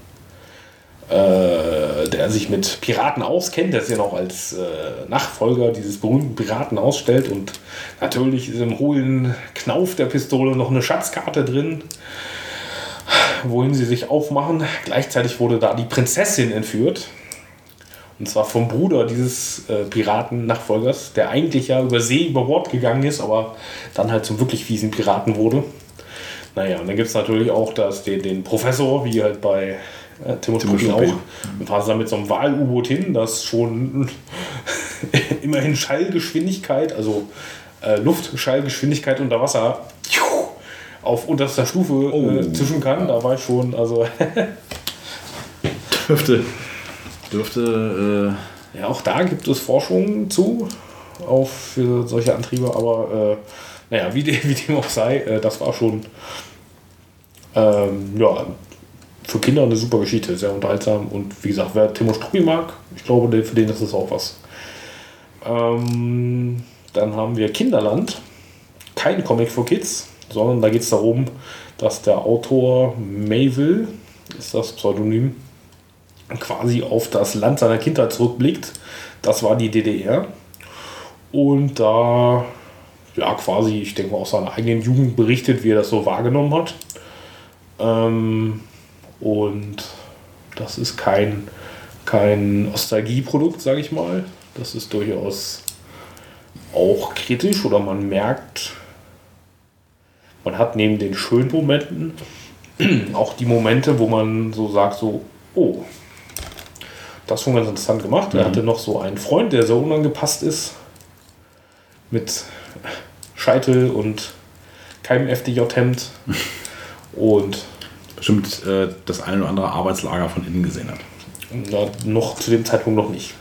äh, der sich mit Piraten auskennt, der sich ja noch als äh, Nachfolger dieses berühmten Piraten ausstellt, und natürlich ist im hohlen Knauf der Pistole noch eine Schatzkarte drin, wohin sie sich aufmachen. Gleichzeitig wurde da die Prinzessin entführt. Und zwar vom Bruder dieses äh, Piraten-Nachfolgers, der eigentlich ja über See, über Bord gegangen ist, aber dann halt zum wirklich fiesen Piraten wurde. Naja, und dann gibt es natürlich auch das, den, den Professor, wie halt bei äh, Tim und Struppi auch. Und fahren sie dann mit so einem Wal-U-Boot hin, das schon immerhin Schallgeschwindigkeit, also äh, Luftschallgeschwindigkeit unter Wasser auf unterster Stufe oh. äh, zischen kann. Da war ich schon, also... Dürfte... Dürfte, äh ja, auch da gibt es Forschung zu, auch für solche Antriebe, aber äh, naja, wie, de, wie dem auch sei, äh, das war schon ähm, ja, für Kinder eine super Geschichte, sehr unterhaltsam, und wie gesagt, wer Tim und Struppi mag, ich glaube, für den ist es auch was. Ähm, dann haben wir Kinderland, kein Comic für Kids, sondern da geht es darum, dass der Autor Mayville, ist das Pseudonym, quasi auf das Land seiner Kindheit zurückblickt. Das war die D D R. Und da, ja, quasi, ich denke mal, aus seiner eigenen Jugend berichtet, wie er das so wahrgenommen hat. Ähm, Und das ist kein, kein Nostalgieprodukt, sage ich mal. Das ist durchaus auch kritisch oder man merkt, man hat neben den schönen Momenten auch die Momente, wo man so sagt, so, oh, das war ganz interessant gemacht. Mhm. Er hatte noch so einen Freund, der sehr unangepasst ist, mit Scheitel und keinem F D J-Hemd und bestimmt äh, das eine oder andere Arbeitslager von innen gesehen hat. Na, noch zu dem Zeitpunkt noch nicht.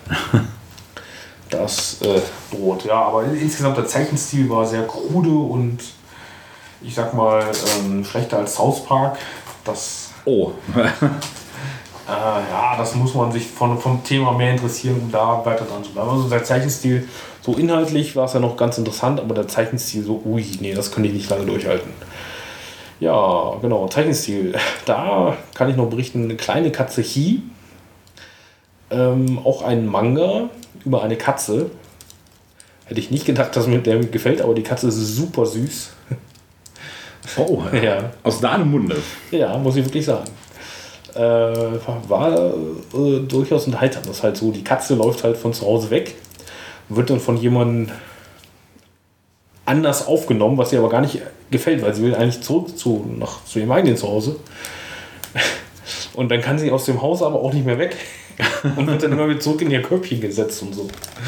Das äh, droht, ja, aber insgesamt der Zeichenstil war sehr krude und ich sag mal ähm, schlechter als South Park. Das, oh. äh, ja, das muss man sich von, vom Thema mehr interessieren, um da weiter dran zu bleiben. Also der Zeichenstil, so inhaltlich war es ja noch ganz interessant, aber der Zeichenstil so, ui, nee, das könnte ich nicht lange durchhalten. Ja, genau, Zeichenstil. Da kann ich noch berichten, eine kleine Katze Hi. Ähm, auch ein Manga über eine Katze. Hätte ich nicht gedacht, dass mir der gefällt, aber die Katze ist super süß. Oh, ja. Aus deinem Munde. Ja, muss ich wirklich sagen. Äh, war äh, durchaus unterhaltsam. Das ist halt so, die Katze läuft halt von zu Hause weg, wird dann von jemandem anders aufgenommen, was ihr aber gar nicht gefällt, weil sie will eigentlich zurück zu, nach, zu ihrem eigenen Zuhause. Und dann kann sie aus dem Haus aber auch nicht mehr weg und wird dann immer wieder zurück in ihr Körbchen gesetzt und so.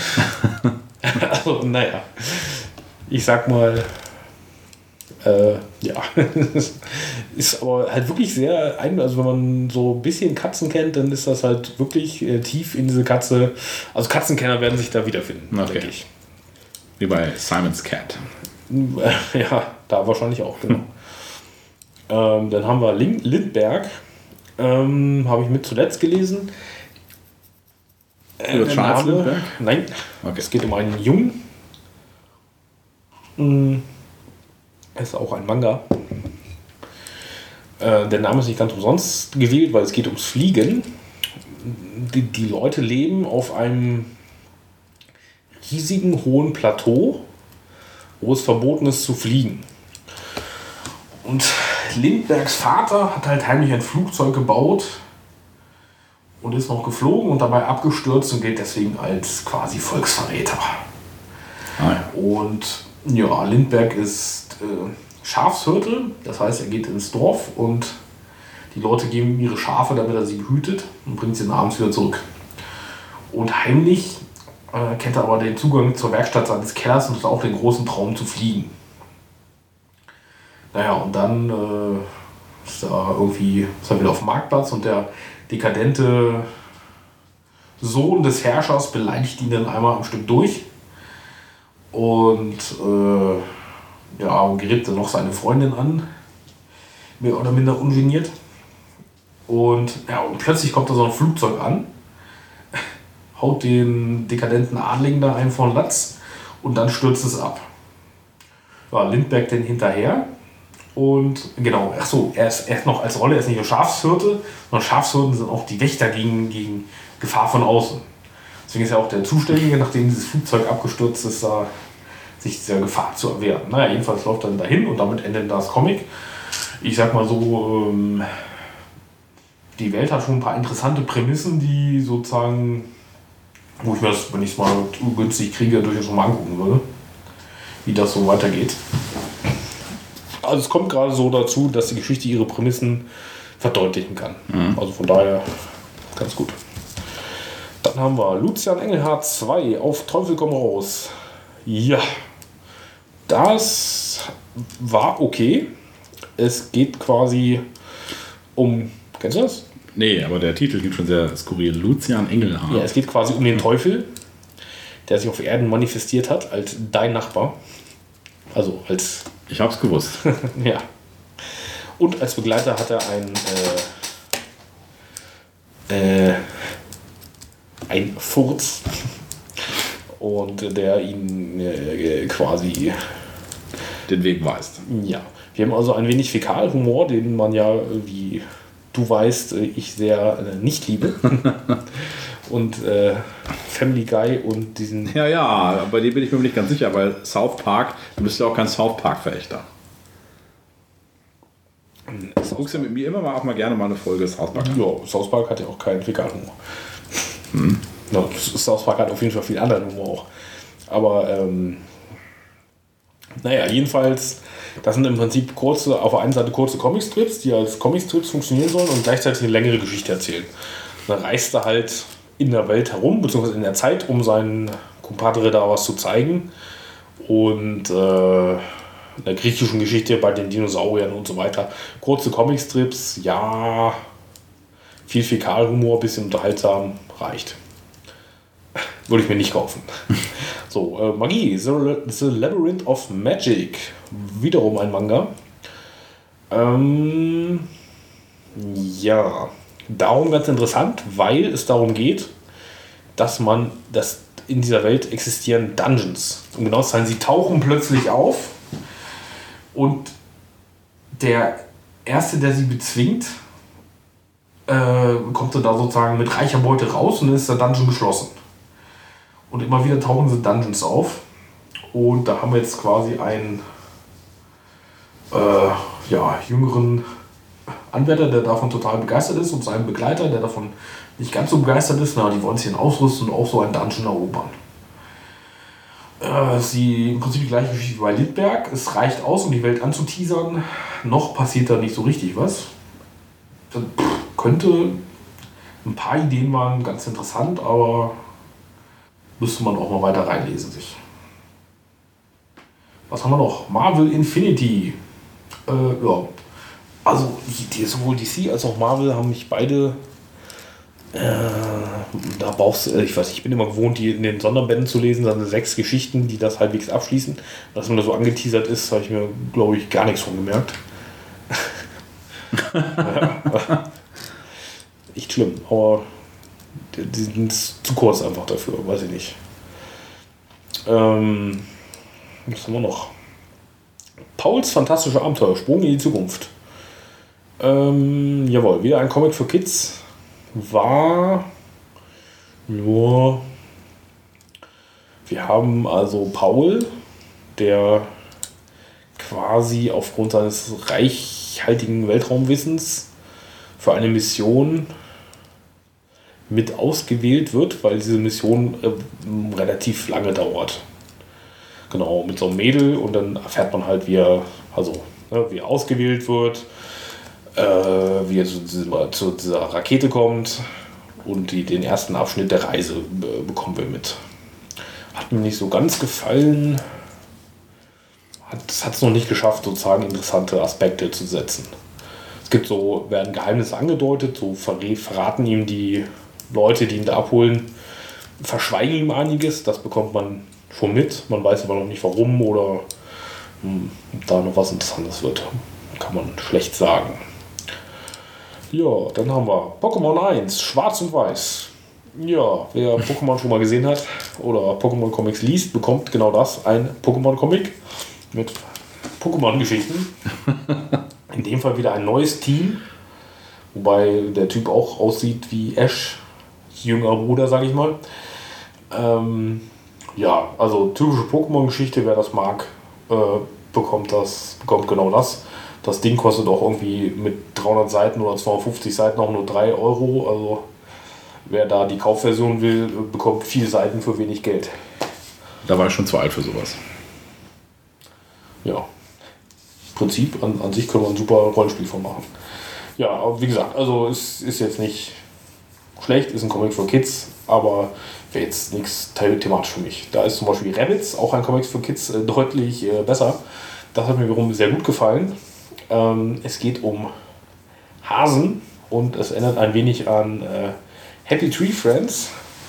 Also, naja. Ich sag mal, äh, ja. Ist aber halt wirklich sehr, also wenn man so ein bisschen Katzen kennt, dann ist das halt wirklich äh, tief in diese Katze. Also Katzenkenner werden sich da wiederfinden, okay. denke ich. Wie bei Simon's Cat. Ja, da wahrscheinlich auch, genau. ähm, dann haben wir Lin- Lindbergh. Ähm, habe ich mit zuletzt gelesen. Äh, Charles Name, Lindbergh? Nein, okay. Es geht um einen Jungen. Mhm. Es ist auch ein Manga. Äh, der Name ist nicht ganz umsonst gewählt, weil es geht ums Fliegen. Die, die Leute leben auf einem riesigen hohen Plateau, wo es verboten ist zu fliegen. Und Lindberghs Vater hat halt heimlich ein Flugzeug gebaut und ist noch geflogen und dabei abgestürzt und gilt deswegen als quasi Volksverräter. Ah, ja. Und ja, Lindbergh ist äh, Schafshirte, das heißt, er geht ins Dorf und die Leute geben ihm ihre Schafe, damit er sie behütet und bringt sie dann abends wieder zurück. Und heimlich äh, kennt er aber den Zugang zur Werkstatt seines Kellers und hat auch den großen Traum zu fliegen. Naja, und dann äh, ist er irgendwie ist er wieder auf dem Marktplatz und der dekadente Sohn des Herrschers beleidigt ihn dann einmal am Stück durch. Und äh, ja, gerät dann noch seine Freundin an, mehr oder minder ungeniert. Und, ja, und plötzlich kommt da so ein Flugzeug an, haut den dekadenten Adligen da einen von Latz und dann stürzt es ab. Ja, Lindbergh dann hinterher und genau, ach so, er ist, er ist noch als Rolle, er ist nicht nur Schafshirte, sondern Schafshirten sind auch die Wächter gegen, gegen Gefahr von außen. Deswegen ist er auch der Zuständige, nachdem dieses Flugzeug abgestürzt ist, da sich dieser Gefahr zu erwehren. Naja, jedenfalls läuft er dann dahin und damit endet das Comic. Ich sag mal so, ähm, die Welt hat schon ein paar interessante Prämissen, die sozusagen, wo ich mir das, wenn ich es mal günstig kriege, durchaus schon mal angucken würde, wie das so weitergeht. Also es kommt gerade so dazu, dass die Geschichte ihre Prämissen verdeutlichen kann. Mhm. Also von daher ganz gut. Dann haben wir Lucian Engelhardt zwei, Auf Teufel komm raus. Ja, das war okay. Es geht quasi um, kennst du das? Nee, aber der Titel gibt schon sehr skurril. Lucian Engelhardt. Ja, es geht quasi um den Teufel, der sich auf Erden manifestiert hat als dein Nachbar. Also als... Ich hab's gewusst. Ja. Und als Begleiter hat er einen... Äh, äh, ein Furz. Und der ihn äh, quasi... den Weg weist. Ja. Wir haben also ein wenig Fäkalhumor, den man ja, wie du weißt, ich sehr äh, nicht liebe. Und äh, Family Guy und diesen... Ja, ja, bei dem bin ich mir nicht ganz sicher, weil South Park, du bist ja auch kein South Park-Verächter. Du guckst ja mit mir immer mal auch mal gerne mal eine Folge South Park. Ja, South Park hat ja auch keinen Vegan-Humor. Hm. Ja, South Park hat auf jeden Fall viel anderen Humor auch. Aber, ähm, naja, jedenfalls, das sind im Prinzip kurze, auf der einen Seite kurze Comicstrips, die als Comicstrips funktionieren sollen und gleichzeitig eine längere Geschichte erzählen. Dann reist er halt in der Welt herum, beziehungsweise in der Zeit, um seinen Kumpadre da was zu zeigen. Und äh, in der griechischen Geschichte bei den Dinosauriern und so weiter. Kurze Comicstrips, ja, viel Fäkalhumor, bisschen unterhaltsam, reicht. Würde ich mir nicht kaufen. So, äh, Magie, The, The Labyrinth of Magic. Wiederum ein Manga. Ähm, ja, darum ganz interessant, weil es darum geht, dass man, dass in dieser Welt existieren Dungeons. Um genau zu sein, sie tauchen plötzlich auf und der Erste, der sie bezwingt, äh, kommt dann da sozusagen mit reicher Beute raus und dann ist der Dungeon geschlossen. Und immer wieder tauchen sie Dungeons auf. Und da haben wir jetzt quasi einen äh, ja, jüngeren Anwärter, der davon total begeistert ist, und seinen Begleiter, der davon nicht ganz so begeistert ist. Na, die wollen sich ausrüsten und auch so einen Dungeon erobern. Äh, sie im Prinzip die gleiche Geschichte wie bei Littberg. Es reicht aus, um die Welt anzuteasern. Noch passiert da nicht so richtig was. Das könnte, ein paar Ideen waren ganz interessant, aber müsste man auch mal weiter reinlesen sich. Was haben wir noch? Marvel Infinity. Äh, ja. Also die, sowohl D C als auch Marvel haben mich beide. Äh, da brauchst du, ich weiß, ich bin immer gewohnt, die in den Sonderbänden zu lesen, dann sechs Geschichten, die das halbwegs abschließen. Dass man da so angeteasert ist, habe ich mir, glaube ich, gar nichts von gemerkt. Ja. Echt schlimm, aber die sind zu kurz einfach dafür, weiß ich nicht. Ähm, was haben wir noch? Pauls fantastische Abenteuer, Sprung in die Zukunft. Ähm, jawohl, wieder ein Comic für Kids. War nur, wir haben also Paul, der quasi aufgrund seines reichhaltigen Weltraumwissens für eine Mission mit ausgewählt wird, weil diese Mission äh, relativ lange dauert. Genau, mit so einem Mädel, und dann erfährt man halt, wie er, also, ne, wie er ausgewählt wird, äh, wie er zu dieser, zu dieser Rakete kommt und die den ersten Abschnitt der Reise äh, bekommen wir mit. Hat mir nicht so ganz gefallen. Es hat es noch nicht geschafft, sozusagen interessante Aspekte zu setzen. Es gibt so, werden Geheimnisse angedeutet, so verraten ihm die Leute, die ihn da abholen, verschweigen ihm einiges, das bekommt man schon mit. Man weiß aber noch nicht warum oder hm, ob da noch was Interessantes wird. Kann man schlecht sagen. Ja, dann haben wir Pokémon eins, Schwarz und Weiß. Ja, wer Pokémon schon mal gesehen hat oder Pokémon Comics liest, bekommt genau das, ein Pokémon Comic mit Pokémon-Geschichten. In dem Fall wieder ein neues Team, wobei der Typ auch aussieht wie Ash, jüngerer Bruder, sage ich mal. Ähm, ja, also typische Pokémon-Geschichte, wer das mag, äh, bekommt das, bekommt genau das. Das Ding kostet auch irgendwie mit dreihundert Seiten oder zweihundertfünfzig Seiten auch nur drei Euro. Also wer da die Kaufversion will, bekommt viele Seiten für wenig Geld. Da war ich schon zu alt für sowas. Ja. Im Prinzip, an, an sich können wir ein super Rollenspiel von machen. Ja, aber wie gesagt, also es ist jetzt nicht schlecht, ist ein Comic für Kids, aber wäre jetzt nichts thematisch für mich. Da ist zum Beispiel Rabbids, auch ein Comic für Kids, äh, deutlich äh, besser. Das hat mir wiederum sehr gut gefallen. Ähm, es geht um Hasen und es erinnert ein wenig an äh, Happy Tree Friends.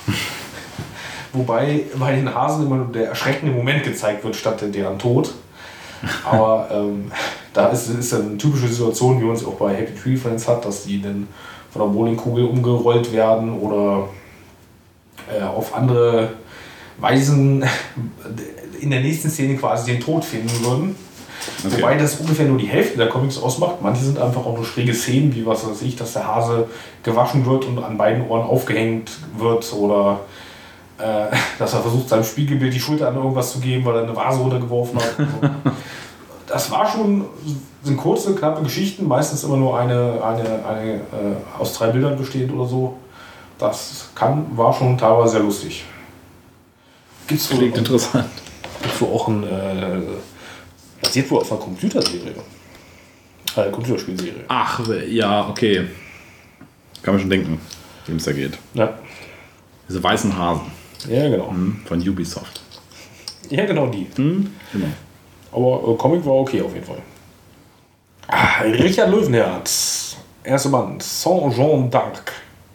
Wobei bei den Hasen immer nur der erschreckende Moment gezeigt wird, statt deren Tod. Aber ähm, da ist, ist eine typische Situation, wie man es auch bei Happy Tree Friends hat, dass die dann von der Bowlingkugel umgerollt werden oder äh, auf andere Weisen in der nächsten Szene quasi den Tod finden würden. Okay. Wobei das ungefähr nur die Hälfte der Comics ausmacht. Manche sind einfach auch nur schräge Szenen, wie was weiß ich, dass der Hase gewaschen wird und an beiden Ohren aufgehängt wird oder äh, dass er versucht, seinem Spiegelbild die Schulter an irgendwas zu geben, weil er eine Vase runtergeworfen hat. das war schon, sind kurze, knappe Geschichten, meistens immer nur eine, eine, eine äh, aus drei Bildern bestehend oder so. Das kann, war schon teilweise sehr lustig. Gibt's wohl Klingt interessant. Gibt wohl auch ein, äh, basiert wohl auf einer Computerserie. Äh, Computerspielserie. Ach, ja, okay. Kann man schon denken, worum es da geht. Ja. Diese weißen Hasen. Ja, genau. Mhm, von Ubisoft. Ja, genau die. Mhm, genau. Aber äh, Comic war okay auf jeden Fall. Ah, Richard Löwenherz. Erster Band. Saint-Jean d'Arc.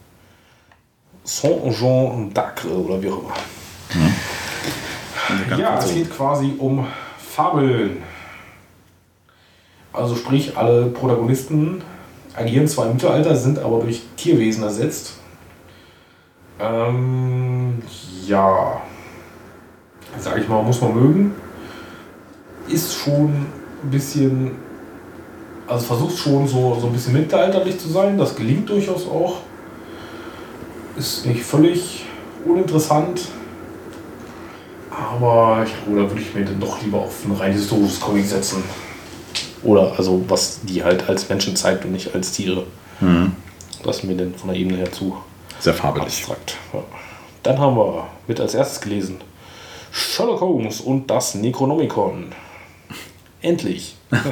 Saint-Jean d'Arc oder wie auch immer. Ja, Ja, es geht quasi um Fabeln. Also sprich, alle Protagonisten agieren zwar im Mittelalter, sind aber durch Tierwesen ersetzt. Ähm, ja, sag ich mal, muss man mögen. Ist schon ein bisschen, also versucht schon so, so ein bisschen mittelalterlich zu sein. Das gelingt durchaus auch. Ist nicht völlig uninteressant. Aber ich glaube, da würde ich mir dann doch lieber auf ein rein historisches Comic setzen. Oder also was die halt als Menschen zeigt und nicht als Tiere. Mhm. Das ist mir dann von der Ebene her zu Sehr fabelig. abstrakt. Ja. Dann haben wir mit als erstes gelesen Sherlock Holmes und das Necronomicon. Endlich.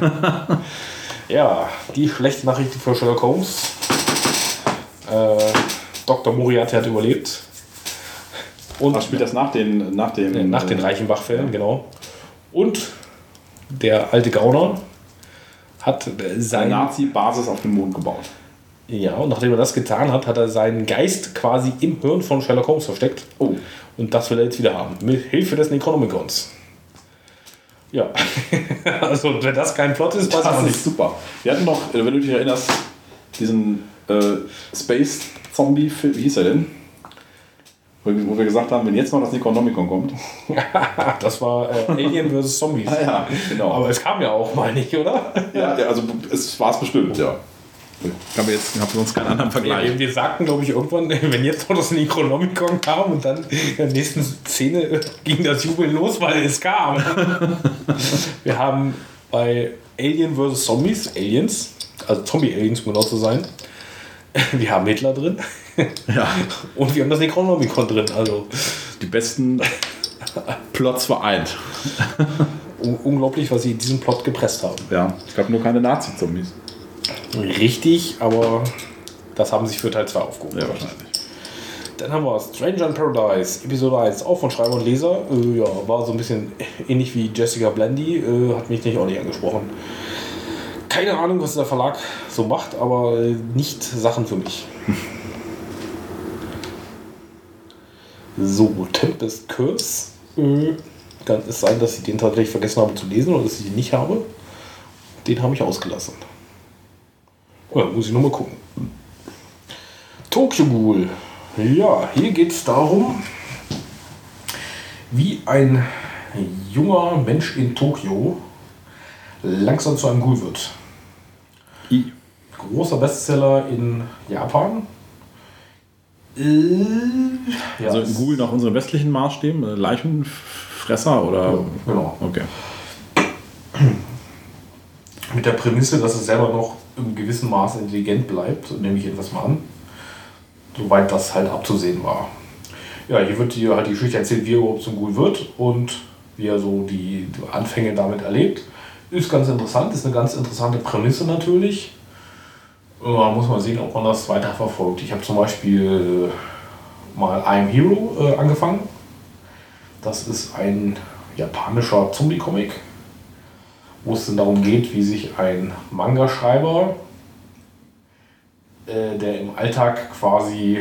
Ja, die schlechte Nachricht für Sherlock Holmes. Äh, Doktor Moriarty hat überlebt. Und Ach, spielt das nach den, nach dem, Nee, nach den Reichenbach-Fällen, genau. Und der alte Gauner hat seine sein Nazi-Basis auf dem Mond gebaut. Ja, und nachdem er das getan hat, hat er seinen Geist quasi im Hirn von Sherlock Holmes versteckt. Oh. Und das will er jetzt wieder haben. Mit Hilfe des Necronomicons. Ja. Also, wenn das kein Plot ist, weiß ich auch Das nicht. ist super. Wir hatten noch, wenn du dich erinnerst, diesen äh, Space-Zombie-Film, wie hieß er denn? Wo, wo wir gesagt haben, wenn jetzt noch das Necronomicon kommt. Das war äh, Alien versus. Zombies. Ah ja, genau. Aber es kam ja auch, meine ich, oder? Ja, ja, also es war es bestimmt, ja. Ich habe jetzt hab sonst keinen anderen Vergleich. Wir, wir sagten, glaube ich, irgendwann, wenn jetzt noch das Necronomicon kam und dann in der nächsten Szene ging das Jubeln los, weil es kam. Wir haben bei Alien versus. Zombies, Aliens, also Zombie-Aliens, um genau zu sein, wir haben Hitler drin. Ja. Und wir haben das Necronomicon drin. Also Die besten Plots vereint. un unglaublich, was sie in diesem Plot gepresst haben. Ja, ich glaube nur keine Nazi-Zombies. Richtig, aber das haben sich für Teil zwei aufgehoben. Ja, wahrscheinlich. Dann haben wir Stranger in Paradise, Episode eins, auch von Schreiber und Leser. Äh, ja, war so ein bisschen ähnlich wie Jessica Blandy, äh, hat mich nicht auch nicht angesprochen. Keine Ahnung, was der Verlag so macht, aber äh, nicht Sachen für mich. So, Tempest Curse. Äh, kann es sein, dass ich den tatsächlich vergessen habe zu lesen oder dass ich ihn nicht habe. Den habe ich ausgelassen. Oh, ja, muss ich nochmal gucken. Tokyo Ghoul. Ja, hier geht es darum, wie ein junger Mensch in Tokio langsam zu einem Ghoul wird. I. Großer Bestseller in Japan. Äh, ja, Also ein Ghoul nach unseren westlichen Maßstäben? äh, Leichenfresser oder? Ja, genau. Okay. Mit der Prämisse, dass es selber noch im gewissen Maße intelligent bleibt, nehme ich etwas mal an. Soweit das halt abzusehen war. Ja, hier wird dir halt die Geschichte erzählt, wie er überhaupt zum Ghoul wird und wie er so die Anfänge damit erlebt. Ist ganz interessant, ist eine ganz interessante Prämisse natürlich. Da muss man sehen, ob man das weiter verfolgt. Ich habe zum Beispiel mal I Am Hero äh, angefangen. Das ist ein japanischer Zombie-Comic, wo es dann darum geht, wie sich ein Manga-Schreiber, äh, der im Alltag quasi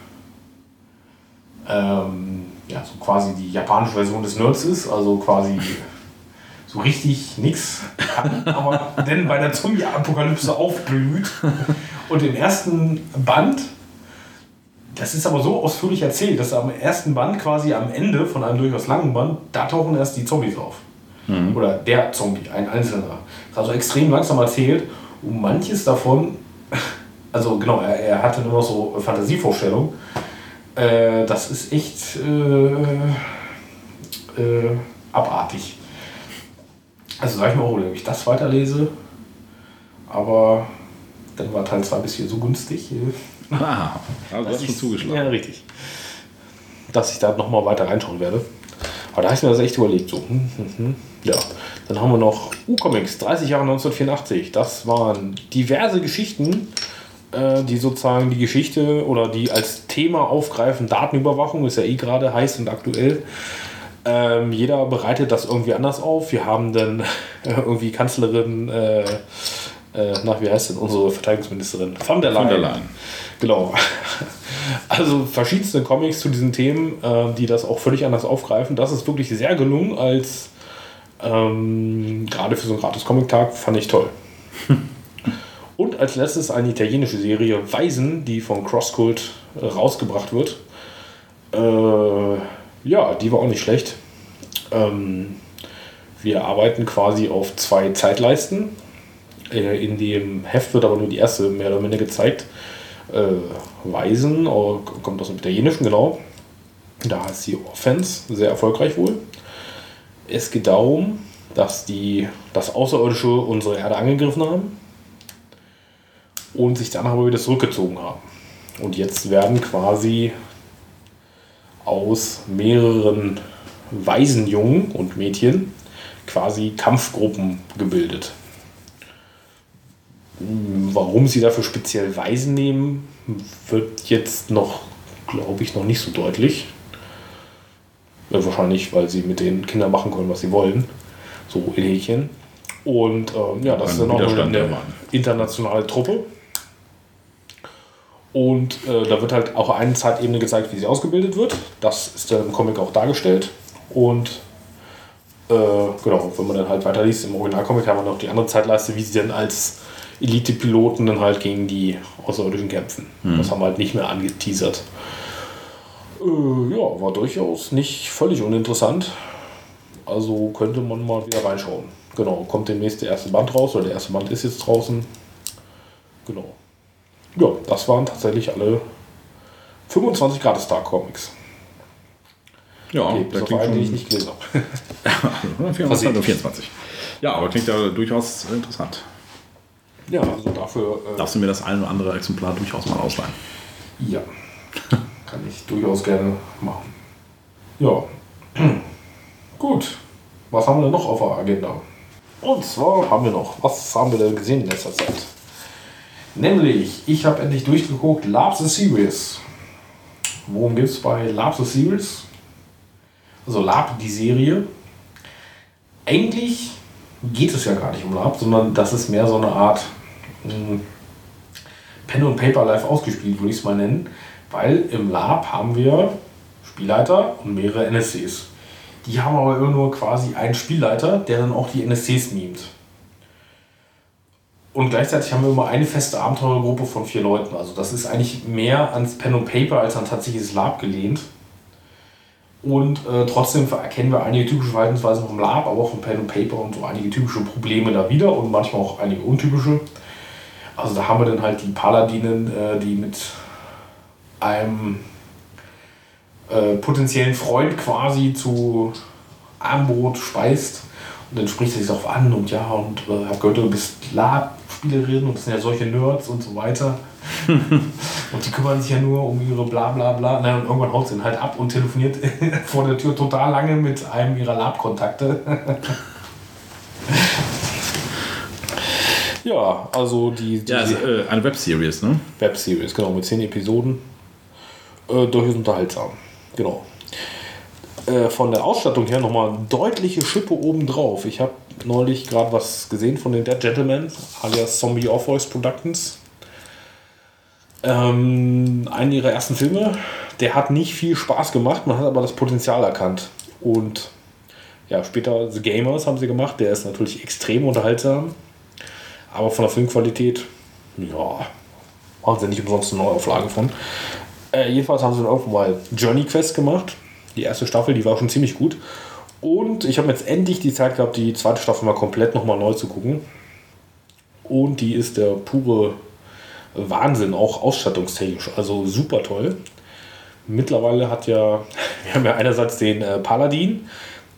ähm, ja, so quasi die japanische Version des Nerds ist, also quasi so richtig nichts kann, aber dann bei der Zombie-Apokalypse aufblüht. Und im ersten Band, das ist aber so ausführlich erzählt, dass am ersten Band quasi am Ende von einem durchaus langen Band, da tauchen erst die Zombies auf. Mhm. Oder der Zombie, ein einzelner. Das ist also extrem langsam erzählt und manches davon, also genau, er, er hatte nur noch so Fantasievorstellungen. Äh, das ist echt äh, äh, abartig. Also sag ich mir auch, ob ich das weiterlese. Aber dann war Teil zwei bis vier so günstig. Ah, also du hast schon zugeschlagen. Ja, richtig. Dass ich da nochmal weiter reinschauen werde. Aber da habe ich mir das echt überlegt. So. Hm, hm, hm. Ja, dann haben wir noch U-Comics, dreißig Jahre neunzehnhundertvierundachtzig. Das waren diverse Geschichten, äh, die sozusagen die Geschichte oder die als Thema aufgreifen. Datenüberwachung ist ja eh gerade heiß und aktuell. Ähm, jeder bereitet das irgendwie anders auf. Wir haben dann irgendwie Kanzlerin, äh, äh, nach wie heißt denn unsere Verteidigungsministerin? Von der Leyen. Von der Leyen. Genau. Also verschiedenste Comics zu diesen Themen, äh, die das auch völlig anders aufgreifen. Das ist wirklich sehr gelungen als ähm, gerade für so einen Gratis-Comic-Tag, fand ich toll. Und als letztes eine italienische Serie, Waisen, die von CrossCult äh, rausgebracht wird. Äh, ja, die war auch nicht schlecht. Ähm, wir arbeiten quasi auf zwei Zeitleisten. Äh, in dem Heft wird aber nur die erste mehr oder minder gezeigt. Äh, Waisen, oh, kommt aus dem Italienischen, genau. Da heißt die Offense, sehr erfolgreich wohl. Es geht darum, dass die das Außerirdische unsere Erde angegriffen haben und sich dann aber wieder zurückgezogen haben. Und jetzt werden quasi aus mehreren Waisenjungen und Mädchen quasi Kampfgruppen gebildet. Warum sie dafür speziell Waisen nehmen, wird jetzt noch, glaube ich, noch nicht so deutlich. Ja, wahrscheinlich, weil sie mit den Kindern machen können, was sie wollen. So in Häkchen. Und ähm, ja, das ist dann auch eine internationale Truppe. Und äh, da wird halt auch eine Zeitebene gezeigt, wie sie ausgebildet wird. Das ist dann im Comic auch dargestellt. Und äh, genau, wenn man dann halt weiterliest, im Originalcomic haben wir noch die andere Zeitleiste, wie sie dann als Elite-Piloten dann halt gegen die Außerirdischen kämpfen. Mhm. Das haben wir halt nicht mehr angeteasert. Äh, ja, war durchaus nicht völlig uninteressant. Also könnte man mal wieder reinschauen. Genau, kommt demnächst der erste Band raus, oder der erste Band ist jetzt draußen. Genau. Ja, das waren tatsächlich alle fünfundzwanzig Gratis-Tag-Comics. Ja, okay, da bis klingt auf einen, schon... den ich nicht gelesen habe. vierundzwanzig, vierundzwanzig. Ja, aber klingt ja durchaus interessant. Ja, also dafür... Äh, Darfst du mir das ein oder andere Exemplar durchaus mal ausleihen? Ja, kann ich durchaus gerne machen. Ja, gut. Was haben wir denn noch auf der Agenda? Und zwar haben wir noch, was haben wir denn gesehen in letzter Zeit? Nämlich, ich habe endlich durchgeguckt, Love the Series. Worum geht es bei Love the Series? Also Love, die Serie. Eigentlich geht es ja gar nicht um Lab, sondern das ist mehr so eine Art mh, Pen und Paper live ausgespielt, würde ich es mal nennen. Weil im Lab haben wir Spielleiter und mehrere N S Cs. Die haben aber immer nur quasi einen Spielleiter, der dann auch die N S Cs mimt. Und gleichzeitig haben wir immer eine feste Abenteurergruppe von vier Leuten. Also das ist eigentlich mehr ans Pen und Paper als an tatsächliches Lab gelehnt. Und äh, trotzdem erkennen wir einige typische Verhaltensweisen vom Lab, aber auch vom Pen und Paper und so einige typische Probleme da wieder und manchmal auch einige untypische. Also da haben wir dann halt die Paladinen, äh, die mit einem äh, potenziellen Freund quasi zu Armbrot speist. Und dann spricht er sich darauf an und ja, und äh, hab gehört, du bist Lab-Spielerin und das sind ja solche Nerds und so weiter. Und die kümmern sich ja nur um ihre bla bla bla. Na, und irgendwann haut sie ihn halt ab und telefoniert vor der Tür total lange mit einem ihrer Lab-Kontakte. Ja, also die... die ja, also, äh, eine Webseries, ne? Webseries, genau, mit zehn Episoden. Äh, durchaus unterhaltsam, genau. Äh, von der Ausstattung her nochmal eine deutliche Schippe obendrauf. Ich habe neulich gerade was gesehen von den Dead Gentlemen, alias Zombie Orpheus Productions. Ähm, einen ihrer ersten Filme, der hat nicht viel Spaß gemacht, man hat aber das Potenzial erkannt. Und ja, später The Gamers haben sie gemacht, der ist natürlich extrem unterhaltsam, aber von der Filmqualität, ja, machen sie nicht umsonst eine Neuauflage von. Äh, jedenfalls haben sie dann irgendwann mal Journey Quest gemacht, die erste Staffel, die war schon ziemlich gut. Und ich habe jetzt endlich die Zeit gehabt, die zweite Staffel mal komplett nochmal neu zu gucken. Und die ist der pure Wahnsinn, auch ausstattungstechnisch, also super toll. Mittlerweile hat ja, wir haben ja einerseits den äh, Paladin,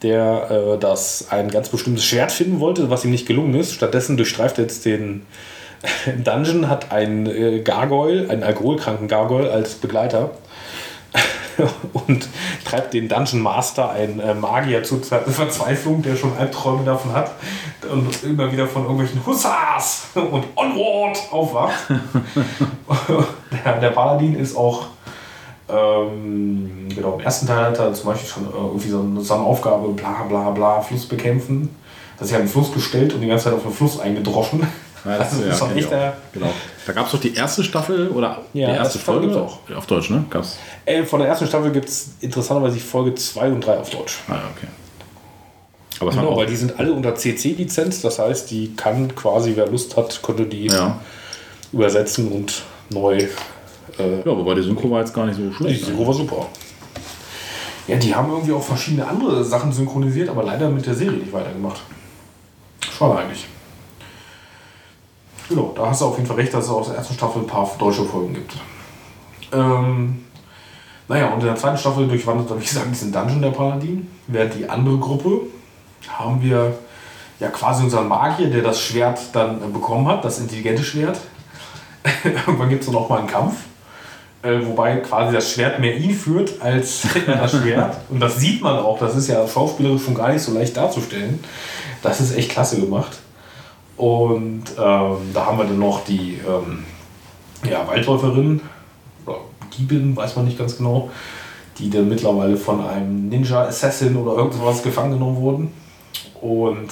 der äh, das ein ganz bestimmtes Schwert finden wollte, was ihm nicht gelungen ist. Stattdessen durchstreift er jetzt den Dungeon, hat einen äh, Gargoyle, einen alkoholkranken Gargoyle als Begleiter und treibt den Dungeon Master, einen äh, Magier, zur Verzweiflung, der schon Albträume davon hat und immer wieder von irgendwelchen Hussars und Onward aufwacht. der, der Paladin ist auch ähm, genau, im ersten Teil hat er zum Beispiel schon irgendwie so eine, so eine Aufgabe, bla bla bla, Fluss bekämpfen. Das ist ja einen Fluss gestellt und die ganze Zeit auf den Fluss eingedroschen. Ja, das, das ist ja, echt der, genau. Da gab es doch die erste Staffel oder ja, die erste Folge gibt's auch. Auf Deutsch, ne? Gab's? Äh, von der ersten Staffel gibt es interessanterweise Folge zwei und drei auf Deutsch. Ah, okay. Aber genau, auch weil die sind alle unter C C-Lizenz, das heißt, die kann quasi, wer Lust hat, könnte die ja. übersetzen und neu. Äh, ja, wobei die Synchro war jetzt gar nicht so schlecht. Die Synchro war super. Ja, die haben irgendwie auch verschiedene andere Sachen synchronisiert, aber leider mit der Serie nicht weitergemacht. Schade eigentlich. Genau, da hast du auf jeden Fall recht, dass es aus der ersten Staffel ein paar deutsche Folgen gibt. Ähm, naja, und in der zweiten Staffel durchwandert er, wie gesagt, diesen Dungeon der Paladin. Während die andere Gruppe haben wir ja quasi unseren Magier, der das Schwert dann äh, bekommen hat, das intelligente Schwert. Irgendwann gibt es dann auch mal einen Kampf, äh, wobei quasi das Schwert mehr ihn führt als das Schwert. Und das sieht man auch, das ist ja schauspielerisch schon gar nicht so leicht darzustellen. Das ist echt klasse gemacht. Und ähm, da haben wir dann noch die ähm, ja, Waldläuferin, oder Diebin, weiß man nicht ganz genau, die dann mittlerweile von einem Ninja-Assassin oder irgendwas gefangen genommen wurden. Und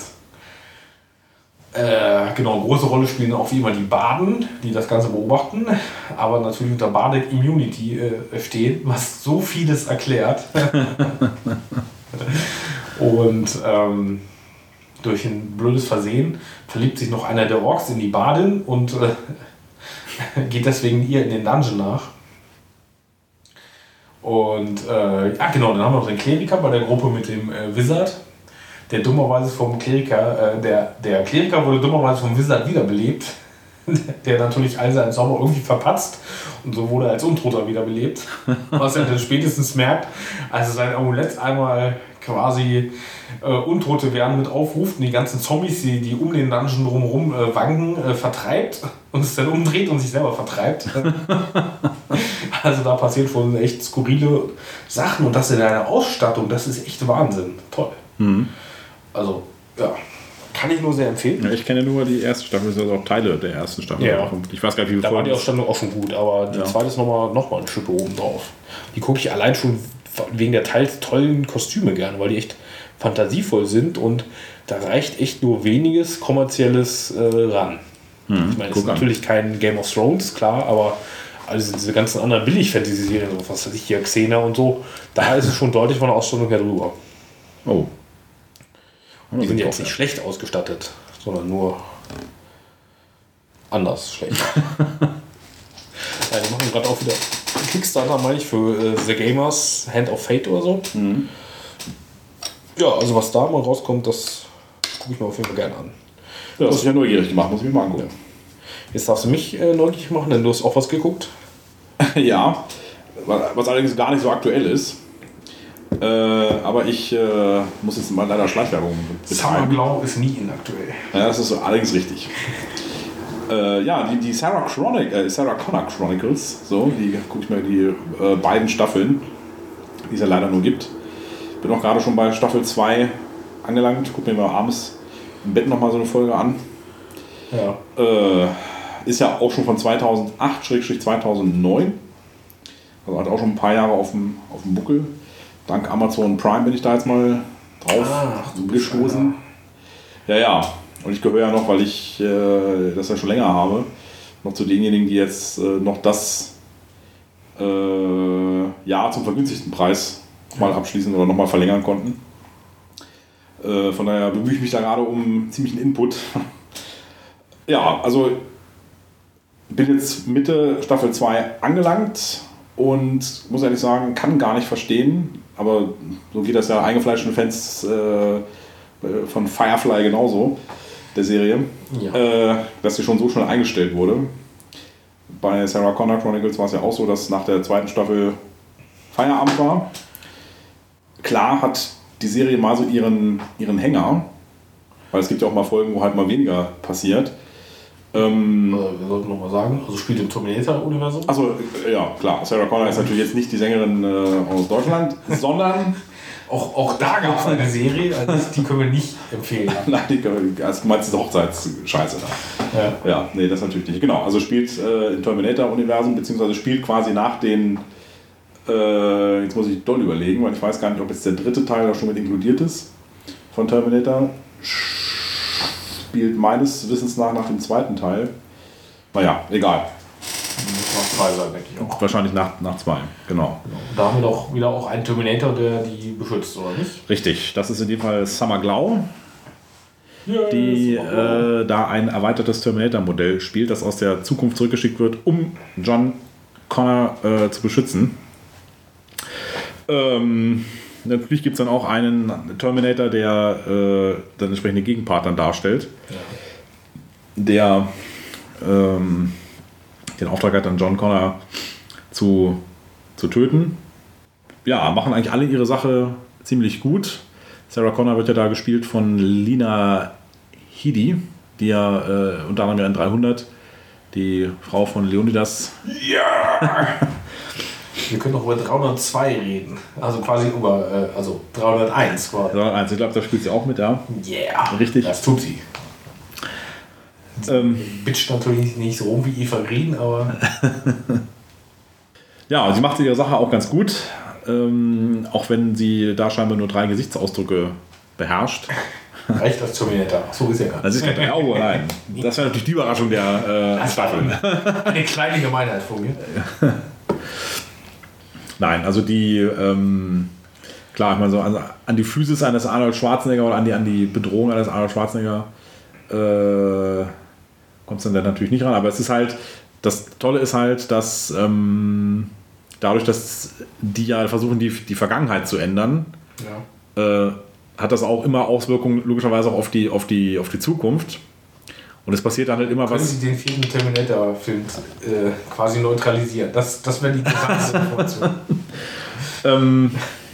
äh, genau, große Rolle spielen auch wie immer die Baden, die das Ganze beobachten, aber natürlich unter Bardic Immunity äh, stehen, was so vieles erklärt. Und ähm, durch ein blödes Versehen verliebt sich noch einer der Orks in die Badin und äh, geht deswegen ihr in den Dungeon nach. Und äh, ja genau, dann haben wir noch den Kleriker bei der Gruppe mit dem äh, Wizard, der dummerweise vom Kleriker, äh, der, der Kleriker wurde dummerweise vom Wizard wiederbelebt, der natürlich all seinen Zauber irgendwie verpatzt und so wurde er als Untoter wiederbelebt. Was er dann spätestens merkt, als er sein Amulett einmal quasi äh, Untote werden mit aufruft und die ganzen Zombies, die, die um den Dungeon drumherum äh, wanken, äh, vertreibt und es dann umdreht und sich selber vertreibt. Also da passiert schon echt skurrile Sachen und das in einer Ausstattung, das ist echt Wahnsinn. Toll. Mhm. Also, ja, kann ich nur sehr empfehlen. Ja, ich kenne nur die erste Staffel, das sind auch Teile der ersten Staffel. Ja. Ich weiß gar nicht, wie viele Da war Folgen. die Ausstattung auch schon gut, aber die ja. zweite ist nochmal noch mal ein Schippe oben drauf. Die gucke ich allein schon wegen der teils tollen Kostüme gern, weil die echt fantasievoll sind und da reicht echt nur weniges Kommerzielles äh, ran. Hm, ich meine, es ist natürlich an. kein Game of Thrones, klar, aber also diese ganzen anderen Billig-Fantasy-Serien, so was weiß ich hier, Xena und so, da ist es schon deutlich von der Ausstattung her drüber. Oh. Die sind jetzt nicht schlecht ausgestattet, sondern nur anders schlecht. Ja, die machen gerade auch wieder Kickstarter, meine ich, für äh, The Gamers Hand of Fate oder so. Mhm. Ja, also was da mal rauskommt, das gucke ich mir auf jeden Fall gerne an. Ja, das ist ja neugierig gemacht, muss ich mir mal angucken. Jetzt darfst du mich äh, neugierig machen, denn du hast auch was geguckt. Ja, was allerdings gar nicht so aktuell ist. Äh, aber ich äh, muss jetzt mal leider Schleichwerbung betreiben. Summerglau ist nie inaktuell. Ja, das ist so allerdings richtig. Äh, ja, die, die Sarah, Chronic, äh, Sarah Connor Chronicles, so, die gucke ich mir die äh, beiden Staffeln, die es ja leider nur gibt. Bin auch gerade schon bei Staffel zwei angelangt, gucke mir mal abends im Bett nochmal so eine Folge an. Ja. Äh, ist ja auch schon von zweitausendacht zweitausendneun. Also hat auch schon ein paar Jahre auf dem, auf dem Buckel. Dank Amazon Prime bin ich da jetzt mal drauf ah, gestoßen. Ja, ja. Und ich gehöre ja noch, weil ich äh, das ja schon länger habe, noch zu denjenigen, die jetzt äh, noch das äh, Jahr zum vergünstigten Preis mal abschließen oder nochmal verlängern konnten. Äh, von daher bemühe ich mich da gerade um ziemlichen Input. Ja, also bin jetzt Mitte Staffel zwei angelangt und muss ehrlich sagen, kann gar nicht verstehen, aber so geht das ja eingefleischten Fans äh, von Firefly genauso, der Serie, ja. äh, dass sie schon so schnell eingestellt wurde. Bei Sarah Connor Chronicles war es ja auch so, dass nach der zweiten Staffel Feierabend war. Klar hat die Serie mal so ihren, ihren Hänger, weil es gibt ja auch mal Folgen, wo halt mal weniger passiert. Ähm, also, wir sollten nochmal sagen, also spielt im Terminator-Universum. Also ja, klar, Sarah Connor ist natürlich jetzt nicht die Sängerin äh, aus Deutschland, sondern... Auch, auch da gab es eine Serie, also die können wir nicht empfehlen. Nein, die können wir, also du meinst diese Hochzeitsscheiße. Ja. Ja, nee, das natürlich nicht. Genau, also spielt äh, im Terminator-Universum, beziehungsweise spielt quasi nach den, äh, jetzt muss ich doll überlegen, weil ich weiß gar nicht, ob jetzt der dritte Teil da schon mit inkludiert ist von Terminator. Spielt meines Wissens nach nach dem zweiten Teil. Naja, egal. Nach zwei sein, denke ich auch. Wahrscheinlich nach, nach zwei, genau. Da haben wir doch wieder auch einen Terminator, der die beschützt, oder nicht? Richtig, das ist in dem Fall Summer Glau, Yeah, die äh, da ein erweitertes Terminator-Modell spielt, das aus der Zukunft zurückgeschickt wird, um John Connor äh, zu beschützen. Ähm, natürlich gibt es dann auch einen Terminator, der äh, dann entsprechende Gegenpart dann darstellt, ja. der ähm, den Auftrag hat, dann John Connor zu, zu töten. Ja, machen eigentlich alle ihre Sache ziemlich gut. Sarah Connor wird ja da gespielt von Lena Headey, die ja äh, unter anderem ja in dreihundert, die Frau von Leonidas. Ja! Wir können noch über dreihundertzwei reden. Also quasi über, äh, also dreihunderteins quasi. dreihunderteins, ich glaube, da spielt sie auch mit, ja. Yeah! Richtig. Das tut sie. Ähm, Bitcht natürlich nicht so rum wie Eva Green, aber... ja, sie macht ihre Sache auch ganz gut. Ähm, auch wenn sie da scheinbar nur drei Gesichtsausdrücke beherrscht. Reicht das Terminator? So ist ja gar nicht. Das ist kein oh nein. Das wäre natürlich die Überraschung der äh, Staffel. Eine kleine Gemeinheit von mir. Nein, also die, ähm, klar, ich meine so an, an die Physis eines Arnold Schwarzenegger oder an die, an die Bedrohung eines Arnold Schwarzenegger äh, kommt es dann natürlich nicht ran. Aber es ist halt, das Tolle ist halt, dass ähm, dadurch, dass die ja versuchen, die, die Vergangenheit zu ändern, ja. äh, hat das auch immer Auswirkungen logischerweise auch auf die, auf die, auf die Zukunft. Und es passiert dann halt immer Können was... Sie den vierten Terminator-Film äh, quasi neutralisieren? Das, das wäre die gesamte Information. ähm,